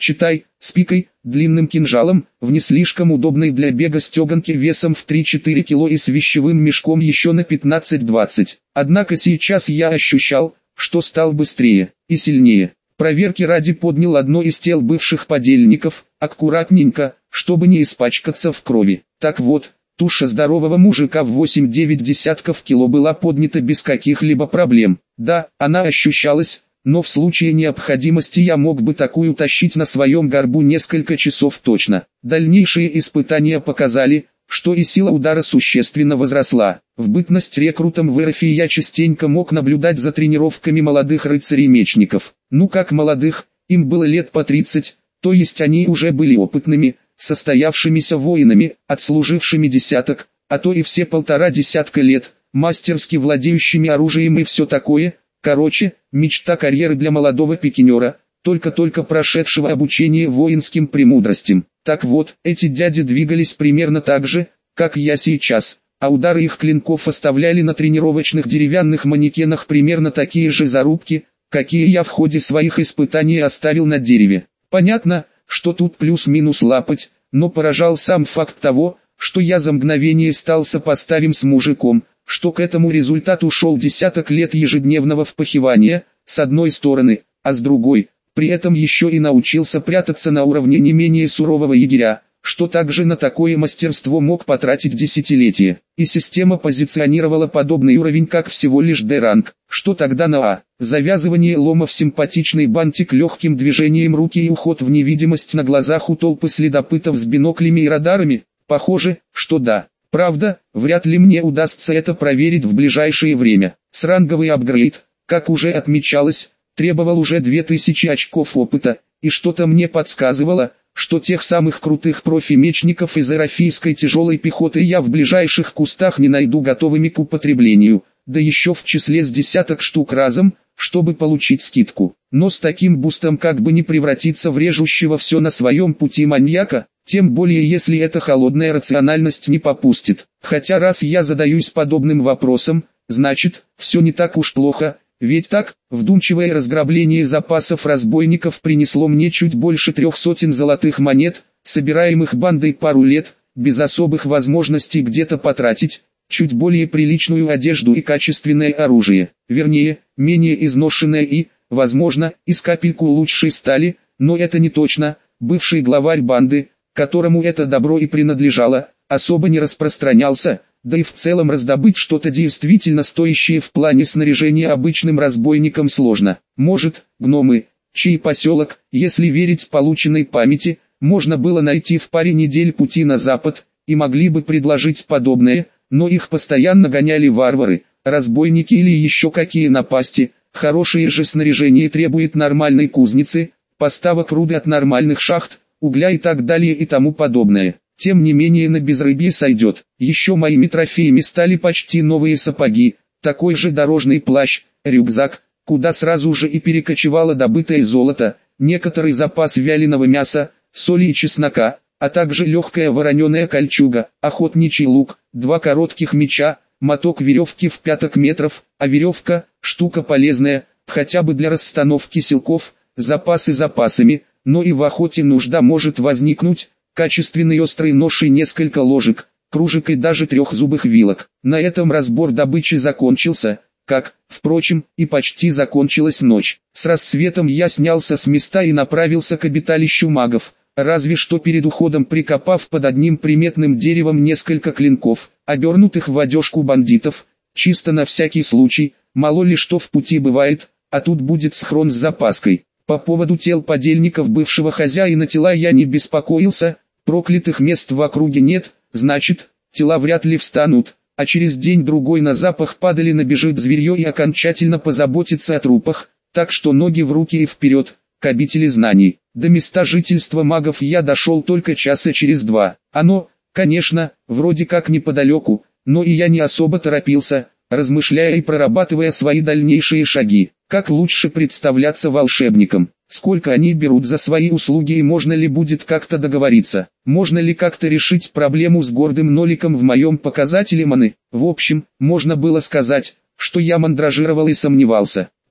читай, с пикой, длинным кинжалом, в не слишком удобной для бега стеганке весом в три-четыре кило и с вещевым мешком еще на пятнадцать-двадцать. Однако сейчас я ощущал, что стал быстрее и сильнее. Проверки ради поднял одно из тел бывших подельников, аккуратненько, чтобы не испачкаться в крови. Так вот, туша здорового мужика в восемь-девять десятков кило была поднята без каких-либо проблем. Да, она ощущалась, но в случае необходимости я мог бы такую тащить на своем горбу несколько часов точно. Дальнейшие испытания показали, что и сила удара существенно возросла. В бытность рекрутом в РФ я частенько мог наблюдать за тренировками молодых рыцарей-мечников. Ну как молодых, им было лет по тридцать, то есть они уже были опытными, состоявшимися воинами, отслужившими десяток, а то и все полтора десятка лет, мастерски владеющими оружием и все такое. Короче, мечта карьеры для молодого пикинера, только-только прошедшего обучение воинским премудростям. Так вот, эти дяди двигались примерно так же, как я сейчас, а удары их клинков оставляли на тренировочных деревянных манекенах примерно такие же зарубки, какие я в ходе своих испытаний оставил на дереве. Понятно, что тут плюс-минус лапать, но поражал сам факт того, что я за мгновение стал сопоставим с мужиком, что к этому результату шел десяток лет ежедневного впахивания, с одной стороны, а с другой, при этом еще и научился прятаться на уровне не менее сурового егеря, что также на такое мастерство мог потратить десятилетия. И система позиционировала подобный уровень как всего лишь Д-ранг, что тогда на А. Завязывание лома в симпатичный бантик легким движением руки и уход в невидимость на глазах у толпы следопытов с биноклями и радарами, похоже, что да. Правда, вряд ли мне удастся это проверить в ближайшее время. Сранговый апгрейд, как уже отмечалось, требовал уже две тысячи очков опыта, и что-то мне подсказывало, что тех самых крутых профи-мечников из эрафийской тяжелой пехоты я в ближайших кустах не найду готовыми к употреблению, да еще в числе с десяток штук разом, чтобы получить скидку. Но с таким бустом как бы не превратиться в режущего все на своем пути маньяка, тем более если эта холодная рациональность не попустит. Хотя раз я задаюсь подобным вопросом, значит, все не так уж плохо. Ведь так, вдумчивое разграбление запасов разбойников принесло мне чуть больше трех сотен золотых монет, собираемых бандой пару лет, без особых возможностей где-то потратить, чуть более приличную одежду и качественное оружие, вернее, менее изношенное и, возможно, из капельку лучшей стали, но это не точно. Бывший главарь банды, которому это добро и принадлежало, особо не распространялся. Да и в целом раздобыть что-то действительно стоящее в плане снаряжения обычным разбойникам сложно. Может, гномы, чей поселок, если верить полученной памяти, можно было найти в паре недель пути на запад, и могли бы предложить подобное, но их постоянно гоняли варвары, разбойники или еще какие напасти. Хорошее же снаряжение требует нормальной кузницы, поставок руды от нормальных шахт, угля и так далее и тому подобное. Тем не менее на безрыбье сойдет. Еще моими трофеями стали почти новые сапоги, такой же дорожный плащ, рюкзак, куда сразу же и перекочевало добытое золото, некоторый запас вяленого мяса, соли и чеснока, а также легкая вороненая кольчуга, охотничий лук, два коротких меча, моток веревки в пяток метров, а веревка – штука полезная, хотя бы для расстановки силков, запасы запасами, но и в охоте нужда может возникнуть. Качественный острый нож и несколько ложек, кружек и даже трехзубых вилок. На этом разбор добычи закончился, как, впрочем, и почти закончилась ночь. С рассветом я снялся с места и направился к обиталищу магов, разве что перед уходом прикопав под одним приметным деревом несколько клинков, обернутых в одежку бандитов, чисто на всякий случай, мало ли что в пути бывает, а тут будет схрон с запаской. По поводу тел подельников бывшего хозяина тела я не беспокоился, проклятых мест в округе нет, значит, тела вряд ли встанут, а через день-другой на запах падали набежит зверье и окончательно позаботится о трупах, так что ноги в руки и вперед, к обители знаний. До места жительства магов я дошел только часа через два. Оно, конечно, вроде как неподалеку, но и я не особо торопился, размышляя и прорабатывая свои дальнейшие шаги. Как лучше представляться волшебникам? Сколько они берут за свои услуги и можно ли будет как-то договориться? Можно ли как-то решить проблему с гордым ноликом в моем показателе маны? В общем, можно было сказать, что я мандражировал и сомневался.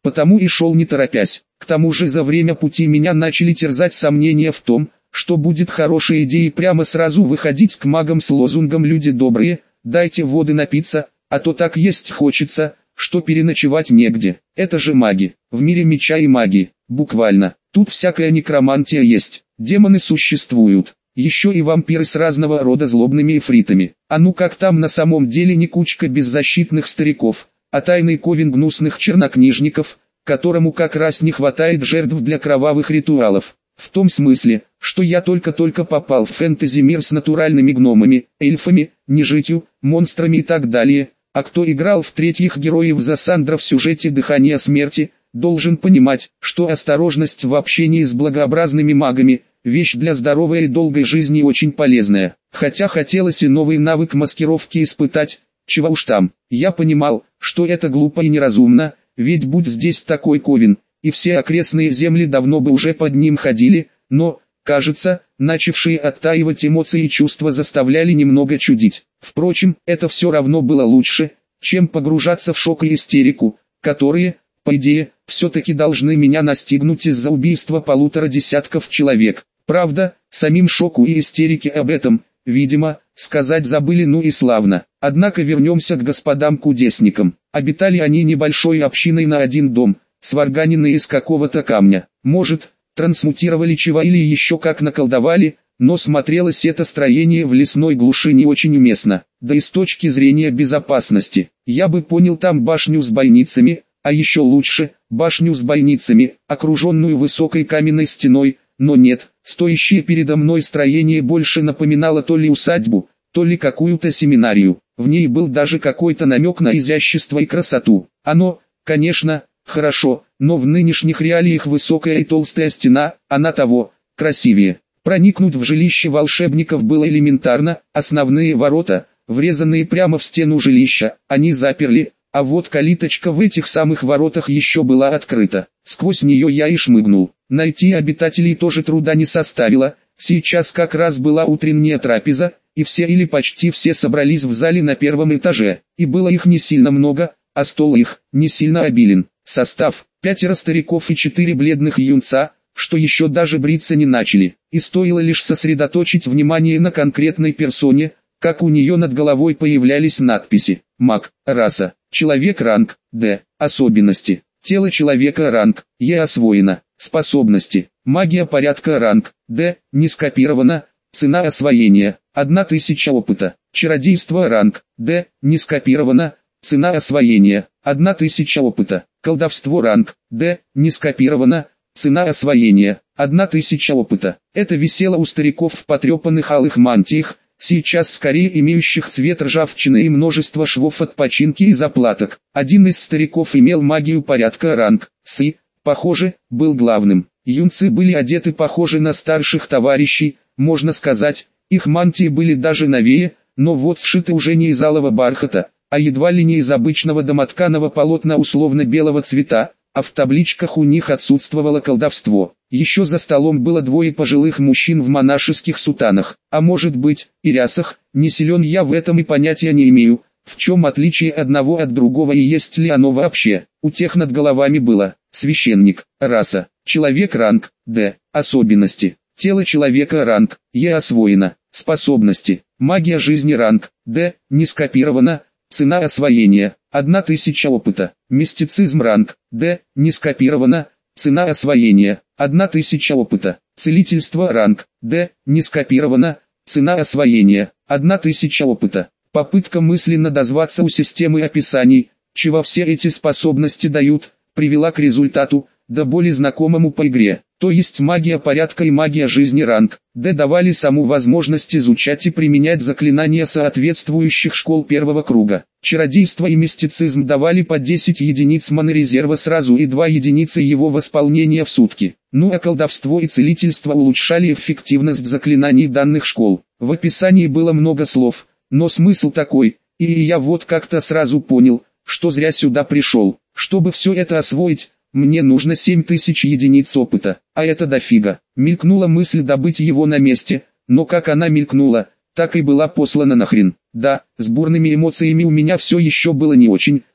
потому и шел не торопясь. К тому же за время пути меня начали терзать сомнения в том, что будет хорошей идеей прямо сразу выходить к магам с лозунгом «Люди добрые, дайте воды напиться, а то так есть хочется, что переночевать негде». Это же маги, в мире меча и магии, буквально. Тут всякая некромантия есть, демоны существуют, еще и вампиры с разного рода злобными эфритами. А ну как там на самом деле не кучка беззащитных стариков, а тайный ковен гнусных чернокнижников, которому как раз не хватает жертв для кровавых ритуалов. В том смысле, что я только-только попал в фэнтези-мир с натуральными гномами, эльфами, нежитью, монстрами и так далее, а кто играл в третьих героев Зассандра в сюжете «Дыхание смерти», должен понимать, что осторожность в общении с благообразными магами – вещь для здоровой и долгой жизни очень полезная. Хотя хотелось и новый навык маскировки испытать, чего уж там. Я понимал, что это глупо и неразумно, ведь будь здесь такой ковен, и все окрестные земли давно бы уже под ним ходили, но, кажется, начавшие оттаивать эмоции и чувства заставляли немного чудить. Впрочем, это все равно было лучше, чем погружаться в шок и истерику, которые, по идее, все-таки должны меня настигнуть из-за убийства полутора десятков человек. Правда, самим шоку и истерике об этом, видимо, сказать забыли, ну и славно. Однако вернемся к господам-кудесникам. Обитали они небольшой общиной на один дом, сварганенные из какого-то камня. Может, трансмутировали чего или еще как наколдовали, но смотрелось это строение в лесной глуши не очень уместно. Да и с точки зрения безопасности. Я бы понял там башню с бойницами, а еще лучше, башню с бойницами, окруженную высокой каменной стеной, но нет, стоящее передо мной строение больше напоминало то ли усадьбу, то ли какую-то семинарию. В ней был даже какой-то намек на изящество и красоту. Оно, конечно, хорошо, но в нынешних реалиях высокая и толстая стена, она того, красивее. Проникнуть в жилище волшебников было элементарно, основные ворота, врезанные прямо в стену жилища, они заперли, а вот калиточка в этих самых воротах еще была открыта. Сквозь нее я и шмыгнул. Найти обитателей тоже труда не составило, сейчас как раз была утренняя трапеза, и все или почти все собрались в зале на первом этаже, и было их не сильно много, а стол их не сильно обилен. Состав – пятеро стариков и четыре бледных юнца, что еще даже бриться не начали, и стоило лишь сосредоточить внимание на конкретной персоне, как у нее над головой появлялись надписи: маг, раса, человек ранг, Д, особенности, тело человека ранг, Е освоено, способности, магия порядка ранг, Д, не скопировано, цена освоения, одна тысяча опыта, чародейство ранг, Д, не скопировано, цена освоения, одна тысяча опыта, колдовство ранг, Д, не скопировано, цена освоения, одна тысяча опыта. Это висело у стариков в потрепанных алых мантиях, сейчас скорее имеющих цвет ржавчины и множество швов от починки и заплаток. Один из стариков имел магию порядка ранг, С и, похоже, был главным. Юнцы были одеты похоже на старших товарищей, можно сказать, их мантии были даже новее, но вот сшиты уже не из алого бархата, а едва ли не из обычного домотканого полотна условно-белого цвета, а в табличках у них отсутствовало колдовство. Еще за столом было двое пожилых мужчин в монашеских сутанах, а может быть, и рясах, не силен я в этом и понятия не имею, в чем отличие одного от другого и есть ли оно вообще. У тех над головами было: священник, раса, человек ранг, Д, особенности, тело человека ранг, Е освоено, способности, магия жизни ранг, Д, не скопировано, цена освоения, одна тысяча опыта, мистицизм ранг, Д, не скопировано, цена освоения, одна тысяча опыта, целительство ранг, Д, не скопировано, цена освоения, одна тысяча опыта. Попытка мысленно дозваться у системы описаний, чего все эти способности дают, привела к результату, да более знакомому по игре. То есть магия порядка и магия жизни ранг, Д давали саму возможность изучать и применять заклинания соответствующих школ первого круга. Чародейство и мистицизм давали по десять единиц маны-резерва сразу и два единицы его восполнения в сутки. Ну а колдовство и целительство улучшали эффективность заклинаний данных школ. В описании было много слов, но смысл такой, и я вот как-то сразу понял, что зря сюда пришел. Чтобы все это освоить, мне нужно семь тысяч единиц опыта, а это дофига. Мелькнула мысль добыть его на месте, но как она мелькнула, так и была послана нахрен. Да, с бурными эмоциями у меня все еще было не очень,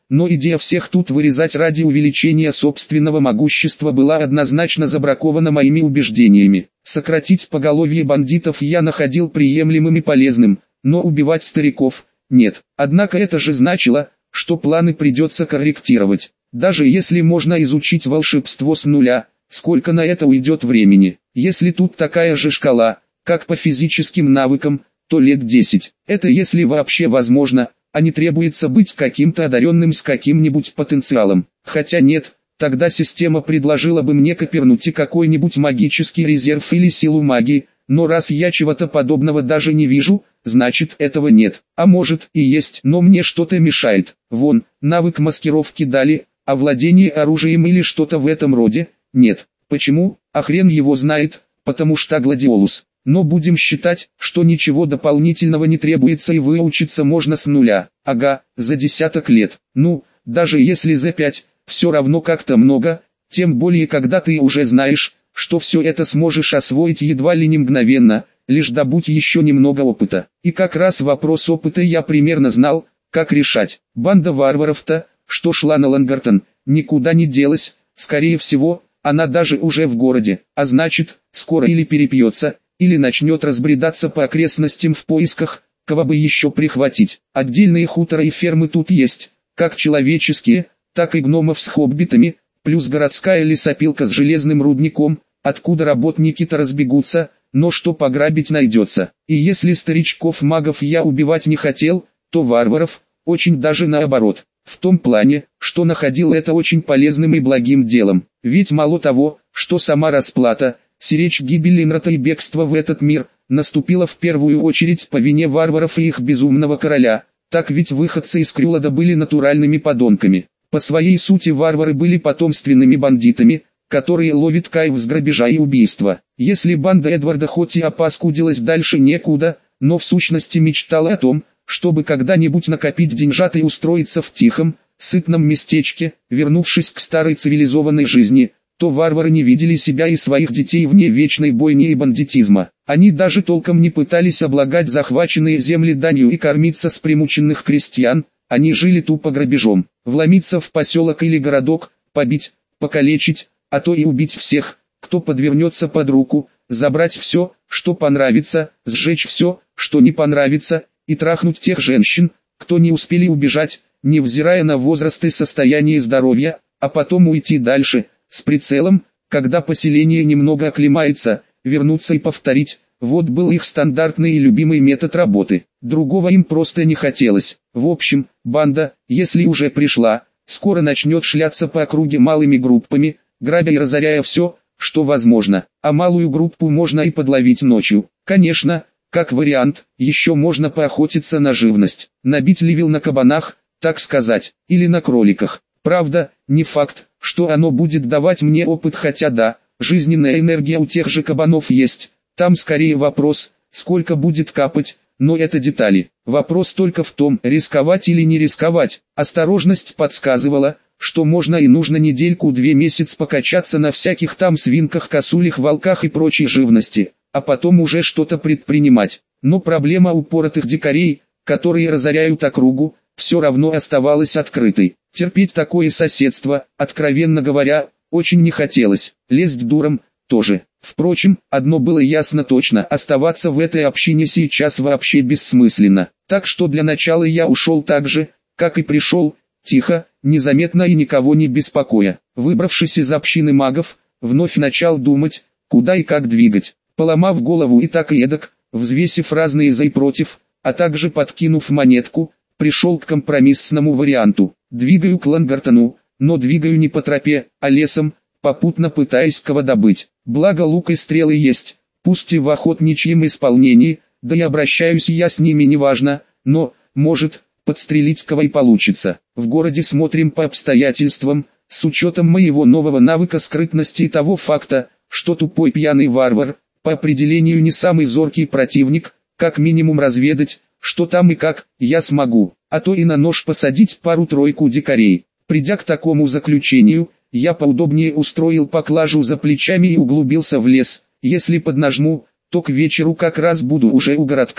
но идея всех тут вырезать ради увеличения собственного могущества была однозначно забракована моими убеждениями. Сократить поголовье бандитов я находил приемлемым и полезным, но убивать стариков – нет. Однако это же значило, что планы придется корректировать. Даже если можно изучить волшебство с нуля, сколько на это уйдет времени? Если тут такая же шкала, как по физическим навыкам, то лет десять. Это если вообще возможно, а не требуется быть каким-то одаренным с каким-нибудь потенциалом. Хотя нет, тогда система предложила бы мне копернуть и какой-нибудь магический резерв или силу магии, но раз я чего-то подобного даже не вижу, значит этого нет. А может и есть, но мне что-то мешает. Вон, навык маскировки дали, а владение оружием или что-то в этом роде – нет. Почему? А хрен его знает, потому что гладиолус. Но будем считать, что ничего дополнительного не требуется и выучиться можно с нуля. Ага, за десяток лет. Ну, даже если за пять, все равно как-то много, тем более когда ты уже знаешь, что все это сможешь освоить едва ли не мгновенно, лишь добудь еще немного опыта. И как раз вопрос опыта я примерно знал, как решать. Банда варваров-то, что шла на Лангартон, никуда не делась, скорее всего, она даже уже в городе, а значит, скоро или перепьется, или начнет разбредаться по окрестностям в поисках, кого бы еще прихватить. Отдельные хуторы и фермы тут есть, как человеческие, так и гномов с хоббитами, плюс городская лесопилка с железным рудником, откуда работники-то разбегутся, но что пограбить найдется. И если старичков-магов я убивать не хотел, то варваров, очень даже наоборот. В том плане, что находил это очень полезным и благим делом. Ведь мало того, что сама расплата, сиречь гибель Инрата и бегство в этот мир, наступила в первую очередь по вине варваров и их безумного короля, так ведь выходцы из Крюлада были натуральными подонками. По своей сути варвары были потомственными бандитами, которые ловят кайф с грабежа и убийства. Если банда Эдварда хоть и опаскудилась дальше некуда, но в сущности мечтала о том, чтобы когда-нибудь накопить деньжат и устроиться в тихом, сытном местечке, вернувшись к старой цивилизованной жизни, то варвары не видели себя и своих детей вне вечной бойни и бандитизма. Они даже толком не пытались облагать захваченные земли данью и кормиться с примученных крестьян, они жили тупо грабежом. Вломиться в поселок или городок, побить, покалечить, а то и убить всех, кто подвернется под руку, забрать все, что понравится, сжечь все, что не понравится, и трахнуть тех женщин, кто не успели убежать, невзирая на возраст и состояние здоровья, а потом уйти дальше, с прицелом, когда поселение немного оклемается, вернуться и повторить. Вот был их стандартный и любимый метод работы. Другого им просто не хотелось. В общем, банда, если уже пришла, скоро начнет шляться по округе малыми группами, грабя и разоряя все, что возможно. А малую группу можно и подловить ночью. Конечно, как вариант, еще можно поохотиться на живность, набить левел на кабанах, так сказать, или на кроликах. Правда, не факт, что оно будет давать мне опыт, хотя да, жизненная энергия у тех же кабанов есть. Там скорее вопрос, сколько будет капать, но это детали. Вопрос только в том, рисковать или не рисковать. Осторожность подсказывала, что можно и нужно недельку-две месяц покачаться на всяких там свинках, косулях, волках и прочей живности, а потом уже что-то предпринимать. Но проблема упоротых дикарей, которые разоряют округу, все равно оставалась открытой. Терпеть такое соседство, откровенно говоря, очень не хотелось. Лезть дуром тоже. Впрочем, одно было ясно точно: оставаться в этой общине сейчас вообще бессмысленно. Так что для начала я ушел так же, как и пришел, тихо, незаметно и никого не беспокоя. Выбравшись из общины магов, вновь начал думать, куда и как двигать. Поломав голову и так и эдак, взвесив разные за и против, а также подкинув монетку, пришел к компромиссному варианту. Двигаю к Лангартону, но двигаю не по тропе, а лесом, попутно пытаясь кого добыть. Благо лук и стрелы есть, пусть и в охотничьем исполнении, да и обращаюсь я с ними неважно, но, может, подстрелить кого и получится. В городе смотрим по обстоятельствам, с учетом моего нового навыка скрытности и того факта, что тупой пьяный варвар, по определению не самый зоркий противник, как минимум разведать, что там и как, я смогу, а то и на нож посадить пару-тройку дикарей. Придя к такому заключению, я поудобнее устроил поклажу за плечами и углубился в лес. Если поднажму, то к вечеру как раз буду уже у городка.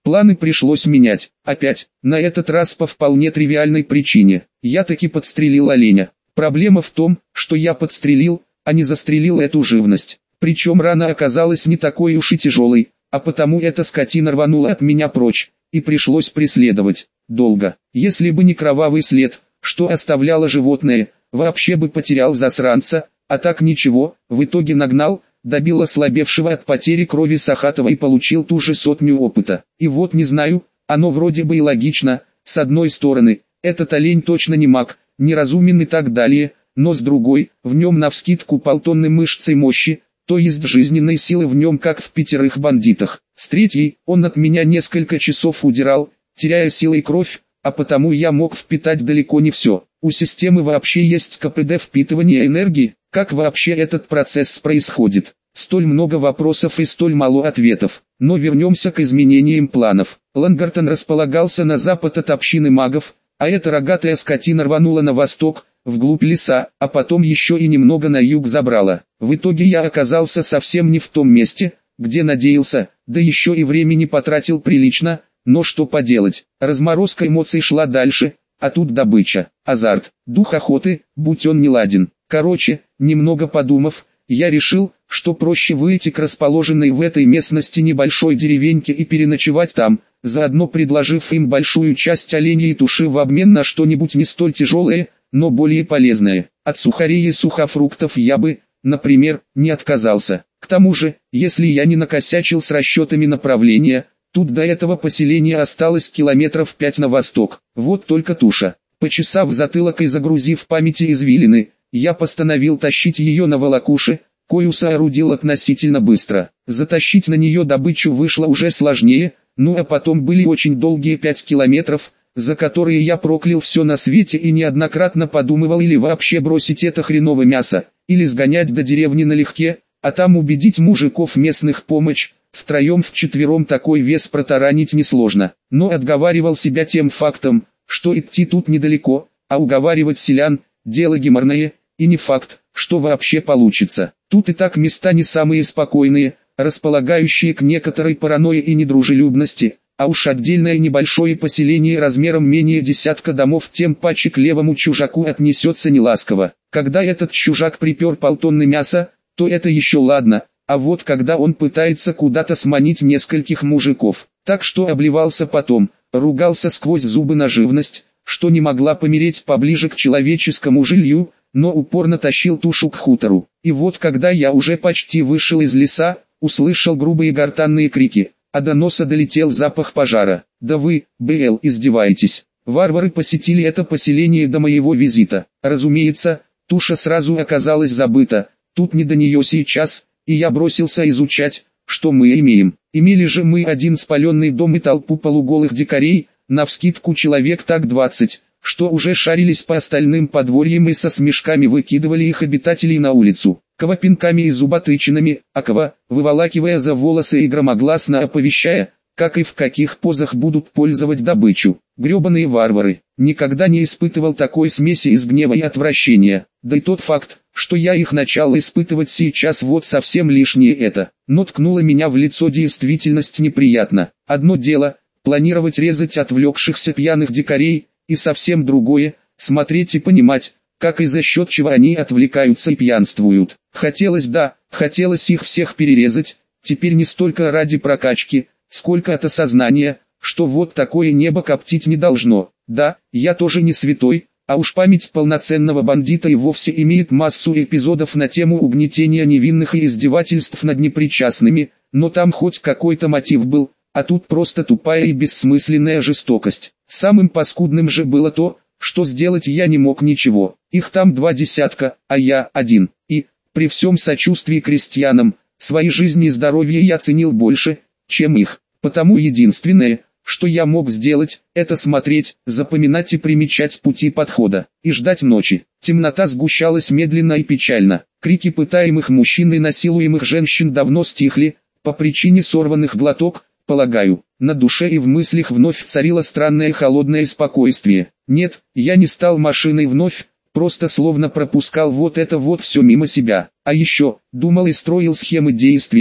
Планы пришлось менять. Опять, на этот раз по вполне тривиальной причине. Я таки подстрелил оленя. Проблема в том, что я подстрелил, а не застрелил эту живность. Причем рана оказалась не такой уж и тяжелой, а потому эта скотина рванула от меня прочь, и пришлось преследовать. Долго. Если бы не кровавый след, что оставляло животное, вообще бы потерял засранца, а так ничего, в итоге нагнал, добил ослабевшего от потери крови Сахатова и получил ту же сотню опыта. И вот не знаю, оно вроде бы и логично, с одной стороны, этот олень точно не маг, неразумен и так далее, но с другой, в нем навскидку полтонны мышц и мощи, то есть жизненной силы в нем как в пятерых бандитах. С третьей, он от меня несколько часов удирал, теряя силы и кровь, а потому я мог впитать далеко не все. У системы вообще есть КПД впитывания энергии, как вообще этот процесс происходит? Столь много вопросов и столь мало ответов. Но вернемся к изменениям планов. Лангартон располагался на запад от общины магов, а эта рогатая скотина рванула на восток, вглубь леса, а потом еще и немного на юг забрала. В итоге я оказался совсем не в том месте, где надеялся, да еще и времени потратил прилично, но что поделать, разморозка эмоций шла дальше, а тут добыча, азарт, дух охоты, будь он неладен. Короче, немного подумав, я решил, что проще выйти к расположенной в этой местности небольшой деревеньке и переночевать там, заодно предложив им большую часть оленей и туши в обмен на что-нибудь не столь тяжелое, но более полезное. От сухарей и сухофруктов я бы, например, не отказался. К тому же, если я не накосячил с расчетами направления, тут до этого поселения осталось километров пять на восток. Вот только туша. Почесав затылок и загрузив в памяти извилины, я постановил тащить ее на волокуше, кою соорудил относительно быстро. Затащить на нее добычу вышло уже сложнее, ну а потом были очень долгие пять километров, за которые я проклял все на свете и неоднократно подумывал или вообще бросить это хреново мясо, или сгонять до деревни налегке, а там убедить мужиков местных помочь. Втроем-вчетвером такой вес протаранить несложно, но отговаривал себя тем фактом, что идти тут недалеко, а уговаривать селян – дело геморное, и не факт, что вообще получится. Тут и так места не самые спокойные, располагающие к некоторой паранойи и недружелюбности, а уж отдельное небольшое поселение размером менее десятка домов тем паче к левому чужаку отнесется неласково. Когда этот чужак припер полтонны мяса, то это еще ладно, а вот когда он пытается куда-то сманить нескольких мужиков, так что обливался потом, ругался сквозь зубы на живность, что не могла помереть поближе к человеческому жилью, но упорно тащил тушу к хутору. И вот когда я уже почти вышел из леса, услышал грубые гортанные крики, а до носа долетел запах пожара. Да вы, БЛ, издеваетесь. Варвары посетили это поселение до моего визита. Разумеется, туша сразу оказалась забыта, тут не до нее сейчас, и я бросился изучать, что мы имеем. Имели же мы один спаленный дом и толпу полуголых дикарей, навскидку человек так двадцать, что уже шарились по остальным подворьям и со смешками выкидывали их обитателей на улицу, кого пинками и зуботычинами, а кого, выволакивая за волосы и громогласно оповещая, как и в каких позах будут пользовать добычу. Гребаные варвары. Никогда не испытывал такой смеси из гнева и отвращения, да и тот факт, что я их начал испытывать сейчас, вот совсем лишнее это. Но ткнула меня в лицо действительность неприятно. Одно дело – планировать резать отвлекшихся пьяных дикарей, и совсем другое – смотреть и понимать, как и за счет чего они отвлекаются и пьянствуют. Хотелось, да, хотелось их всех перерезать, теперь не столько ради прокачки, сколько от осознания, что вот такое небо коптить не должно. Да, я тоже не святой, а уж память полноценного бандита и вовсе имеет массу эпизодов на тему угнетения невинных и издевательств над непричастными, но там хоть какой-то мотив был, а тут просто тупая и бессмысленная жестокость. Самым паскудным же было то, что сделать я не мог ничего. Их там два десятка, а я один. И, при всем сочувствии крестьянам, свои жизни и здоровье я ценил больше, чем их. Потому единственное, что я мог сделать, это смотреть, запоминать и примечать пути подхода, и ждать ночи. Темнота сгущалась медленно и печально. Крики пытаемых мужчин и насилуемых женщин давно стихли, по причине сорванных глоток, полагаю. На душе и в мыслях вновь царило странное холодное спокойствие. Нет, я не стал машиной вновь, просто словно пропускал вот это вот все мимо себя. А еще, думал и строил схемы действия,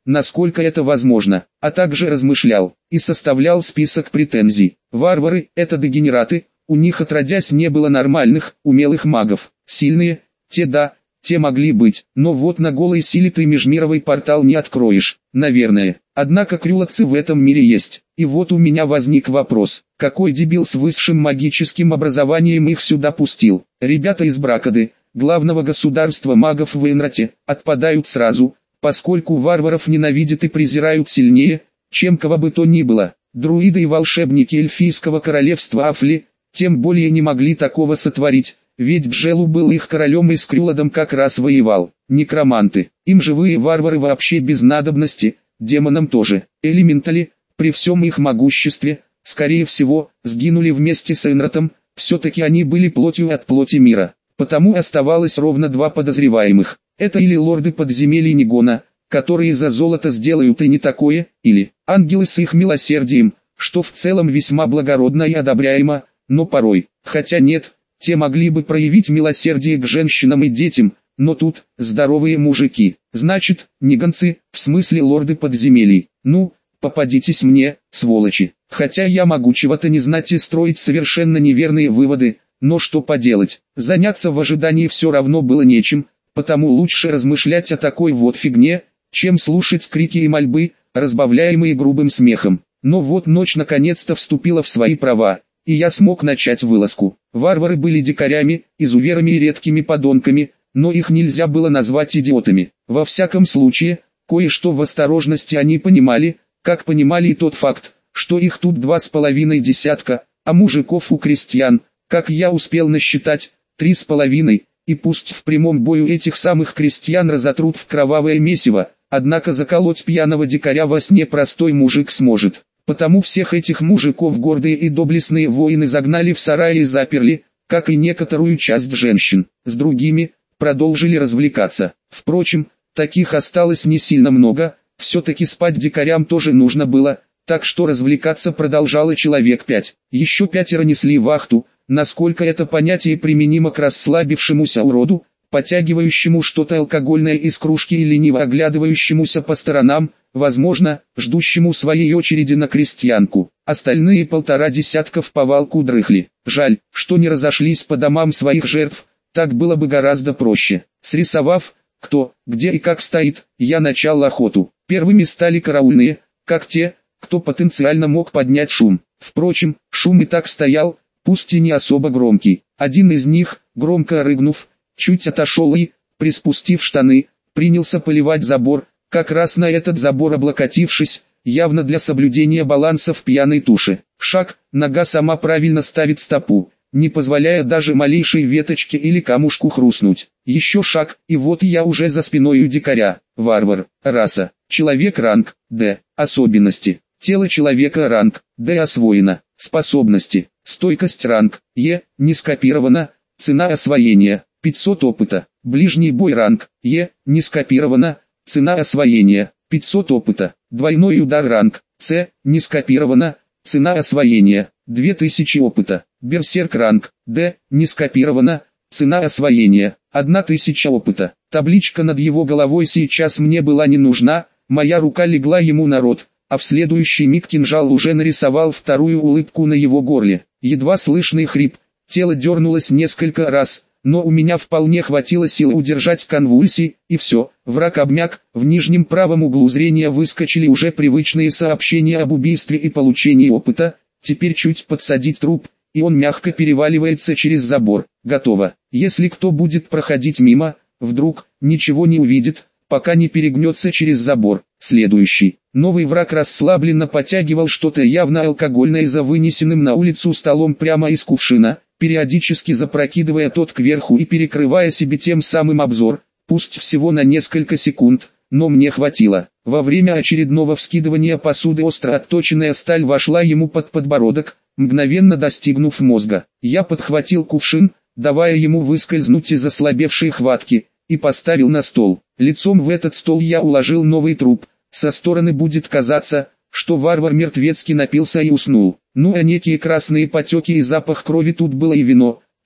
насколько это возможно, а также размышлял и составлял список претензий. Варвары – это дегенераты, у них отродясь не было нормальных, умелых магов. Сильные, те да, те могли быть, но вот на голой силе ты межмировый портал не откроешь, наверное. Однако крюловцы в этом мире есть. И вот у меня возник вопрос, какой дебил с высшим магическим образованием их сюда пустил? Ребята из Бракады, главного государства магов в Эйнрате, отпадают сразу, поскольку варваров ненавидят и презирают сильнее, чем кого бы то ни было. Друиды и волшебники эльфийского королевства Афли, тем более не могли такого сотворить, ведь Джелу был их королем и с Крюладом как раз воевал. Некроманты, им живые варвары вообще без надобности, демонам тоже. Элементали, при всем их могуществе, скорее всего, сгинули вместе с Эйнратом, все-таки они были плотью от плоти мира. Потому оставалось ровно два подозреваемых. Это или лорды подземелий Нигона, которые за золото сделают и не такое, или ангелы с их милосердием, что в целом весьма благородно и одобряемо, но порой, хотя нет, те могли бы проявить милосердие к женщинам и детям, но тут здоровые мужики, значит, нигонцы, в смысле лорды подземелий. Ну, попадитесь мне, сволочи. Хотя я могу чего-то не знать и строить совершенно неверные выводы, но что поделать, заняться в ожидании все равно было нечем, потому лучше размышлять о такой вот фигне, чем слушать крики и мольбы, разбавляемые грубым смехом. Но вот ночь наконец-то вступила в свои права, и я смог начать вылазку. Варвары были дикарями, изуверами и редкими подонками, но их нельзя было назвать идиотами. Во всяком случае, кое-что в осторожности они понимали, как понимали и тот факт, что их тут два с половиной десятка, а мужиков у крестьян, как я успел насчитать, три с половиной, и пусть в прямом бою этих самых крестьян разотрут в кровавое месиво, однако заколоть пьяного дикаря во сне простой мужик сможет. Потому всех этих мужиков гордые и доблестные воины загнали в сараи и заперли, как и некоторую часть женщин. С другими, продолжили развлекаться. Впрочем, таких осталось не сильно много, все-таки спать дикарям тоже нужно было, так что развлекаться продолжало человек пять. Еще пятеро несли вахту, насколько это понятие применимо к расслабившемуся уроду, потягивающему что-то алкогольное из кружки и лениво оглядывающемуся по сторонам, возможно, ждущему своей очереди на крестьянку. Остальные полтора десятка в повалку дрыхли. Жаль, что не разошлись по домам своих жертв, так было бы гораздо проще. Срисовав, кто, где и как стоит, я начал охоту. Первыми стали караульные, как те, кто потенциально мог поднять шум. Впрочем, шум и так стоял, пусть и не особо громкий. Один из них, громко рыгнув, чуть отошел и, приспустив штаны, принялся поливать забор, как раз на этот забор облокотившись, явно для соблюдения баланса в пьяной туше. Шаг, нога сама правильно ставит стопу, не позволяя даже малейшей веточке или камушку хрустнуть. Еще шаг, и вот я уже за спиной у дикаря. Варвар, раса, человек ранг, Д, особенности, тело человека ранг, Д освоено, способности, стойкость ранг, Е, не скопировано, цена освоения, пятьсот опыта, ближний бой ранг, Е, не скопировано, цена освоения, пятьсот опыта, двойной удар ранг, С, не скопировано, цена освоения, две тысячи опыта, берсерк ранг, Д, не скопировано, цена освоения, тысяча опыта. Табличка над его головой сейчас мне была не нужна, моя рука легла ему на рот, а в следующий миг кинжал уже нарисовал вторую улыбку на его горле. Едва слышный хрип, тело дернулось несколько раз, но у меня вполне хватило сил удержать конвульсии, и все, враг обмяк, в нижнем правом углу зрения выскочили уже привычные сообщения об убийстве и получении опыта, теперь чуть подсадить труп, и он мягко переваливается через забор. Готово. Если кто будет проходить мимо, вдруг, ничего не увидит, пока не перегнется через забор. Следующий. Новый враг расслабленно потягивал что-то явно алкогольное за вынесенным на улицу столом прямо из кувшина, периодически запрокидывая тот кверху и перекрывая себе тем самым обзор, пусть всего на несколько секунд, но мне хватило. Во время очередного вскидывания посуды остро отточенная сталь вошла ему под подбородок, мгновенно достигнув мозга. Я подхватил кувшин, давая ему выскользнуть из ослабевшей хватки, и поставил на стол. Лицом в этот стол я уложил новый труп. Со стороны будет казаться, что варвар мертвецки напился и уснул. Ну а некие красные потеки и запах крови тут было и вино,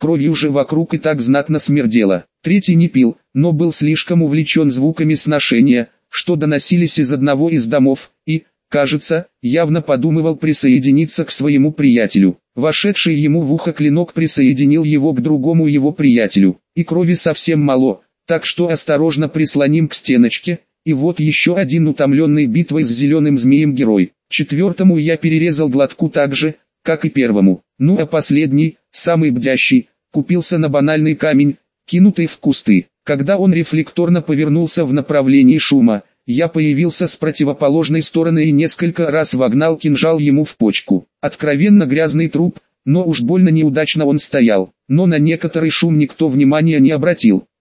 кровью же вокруг и так знатно смердело. Третий не пил, но был слишком увлечен звуками сношения, что доносились из одного из домов, и, кажется, явно подумывал присоединиться к своему приятелю. Вошедший ему в ухо клинок присоединил его к другому его приятелю, и крови совсем мало, так что осторожно прислоним к стеночке, и вот еще один утомленный битвой с зеленым змеем герой. Четвертому я перерезал глотку так же, как и первому. Ну а последний, самый бдящий, купился на банальный камень, кинутый в кусты. Когда он рефлекторно повернулся в направлении шума, я появился с противоположной стороны и несколько раз вогнал кинжал ему в почку. Откровенно грязный труп, но уж больно неудачно он стоял. Но на некоторый шум никто внимания не обратил.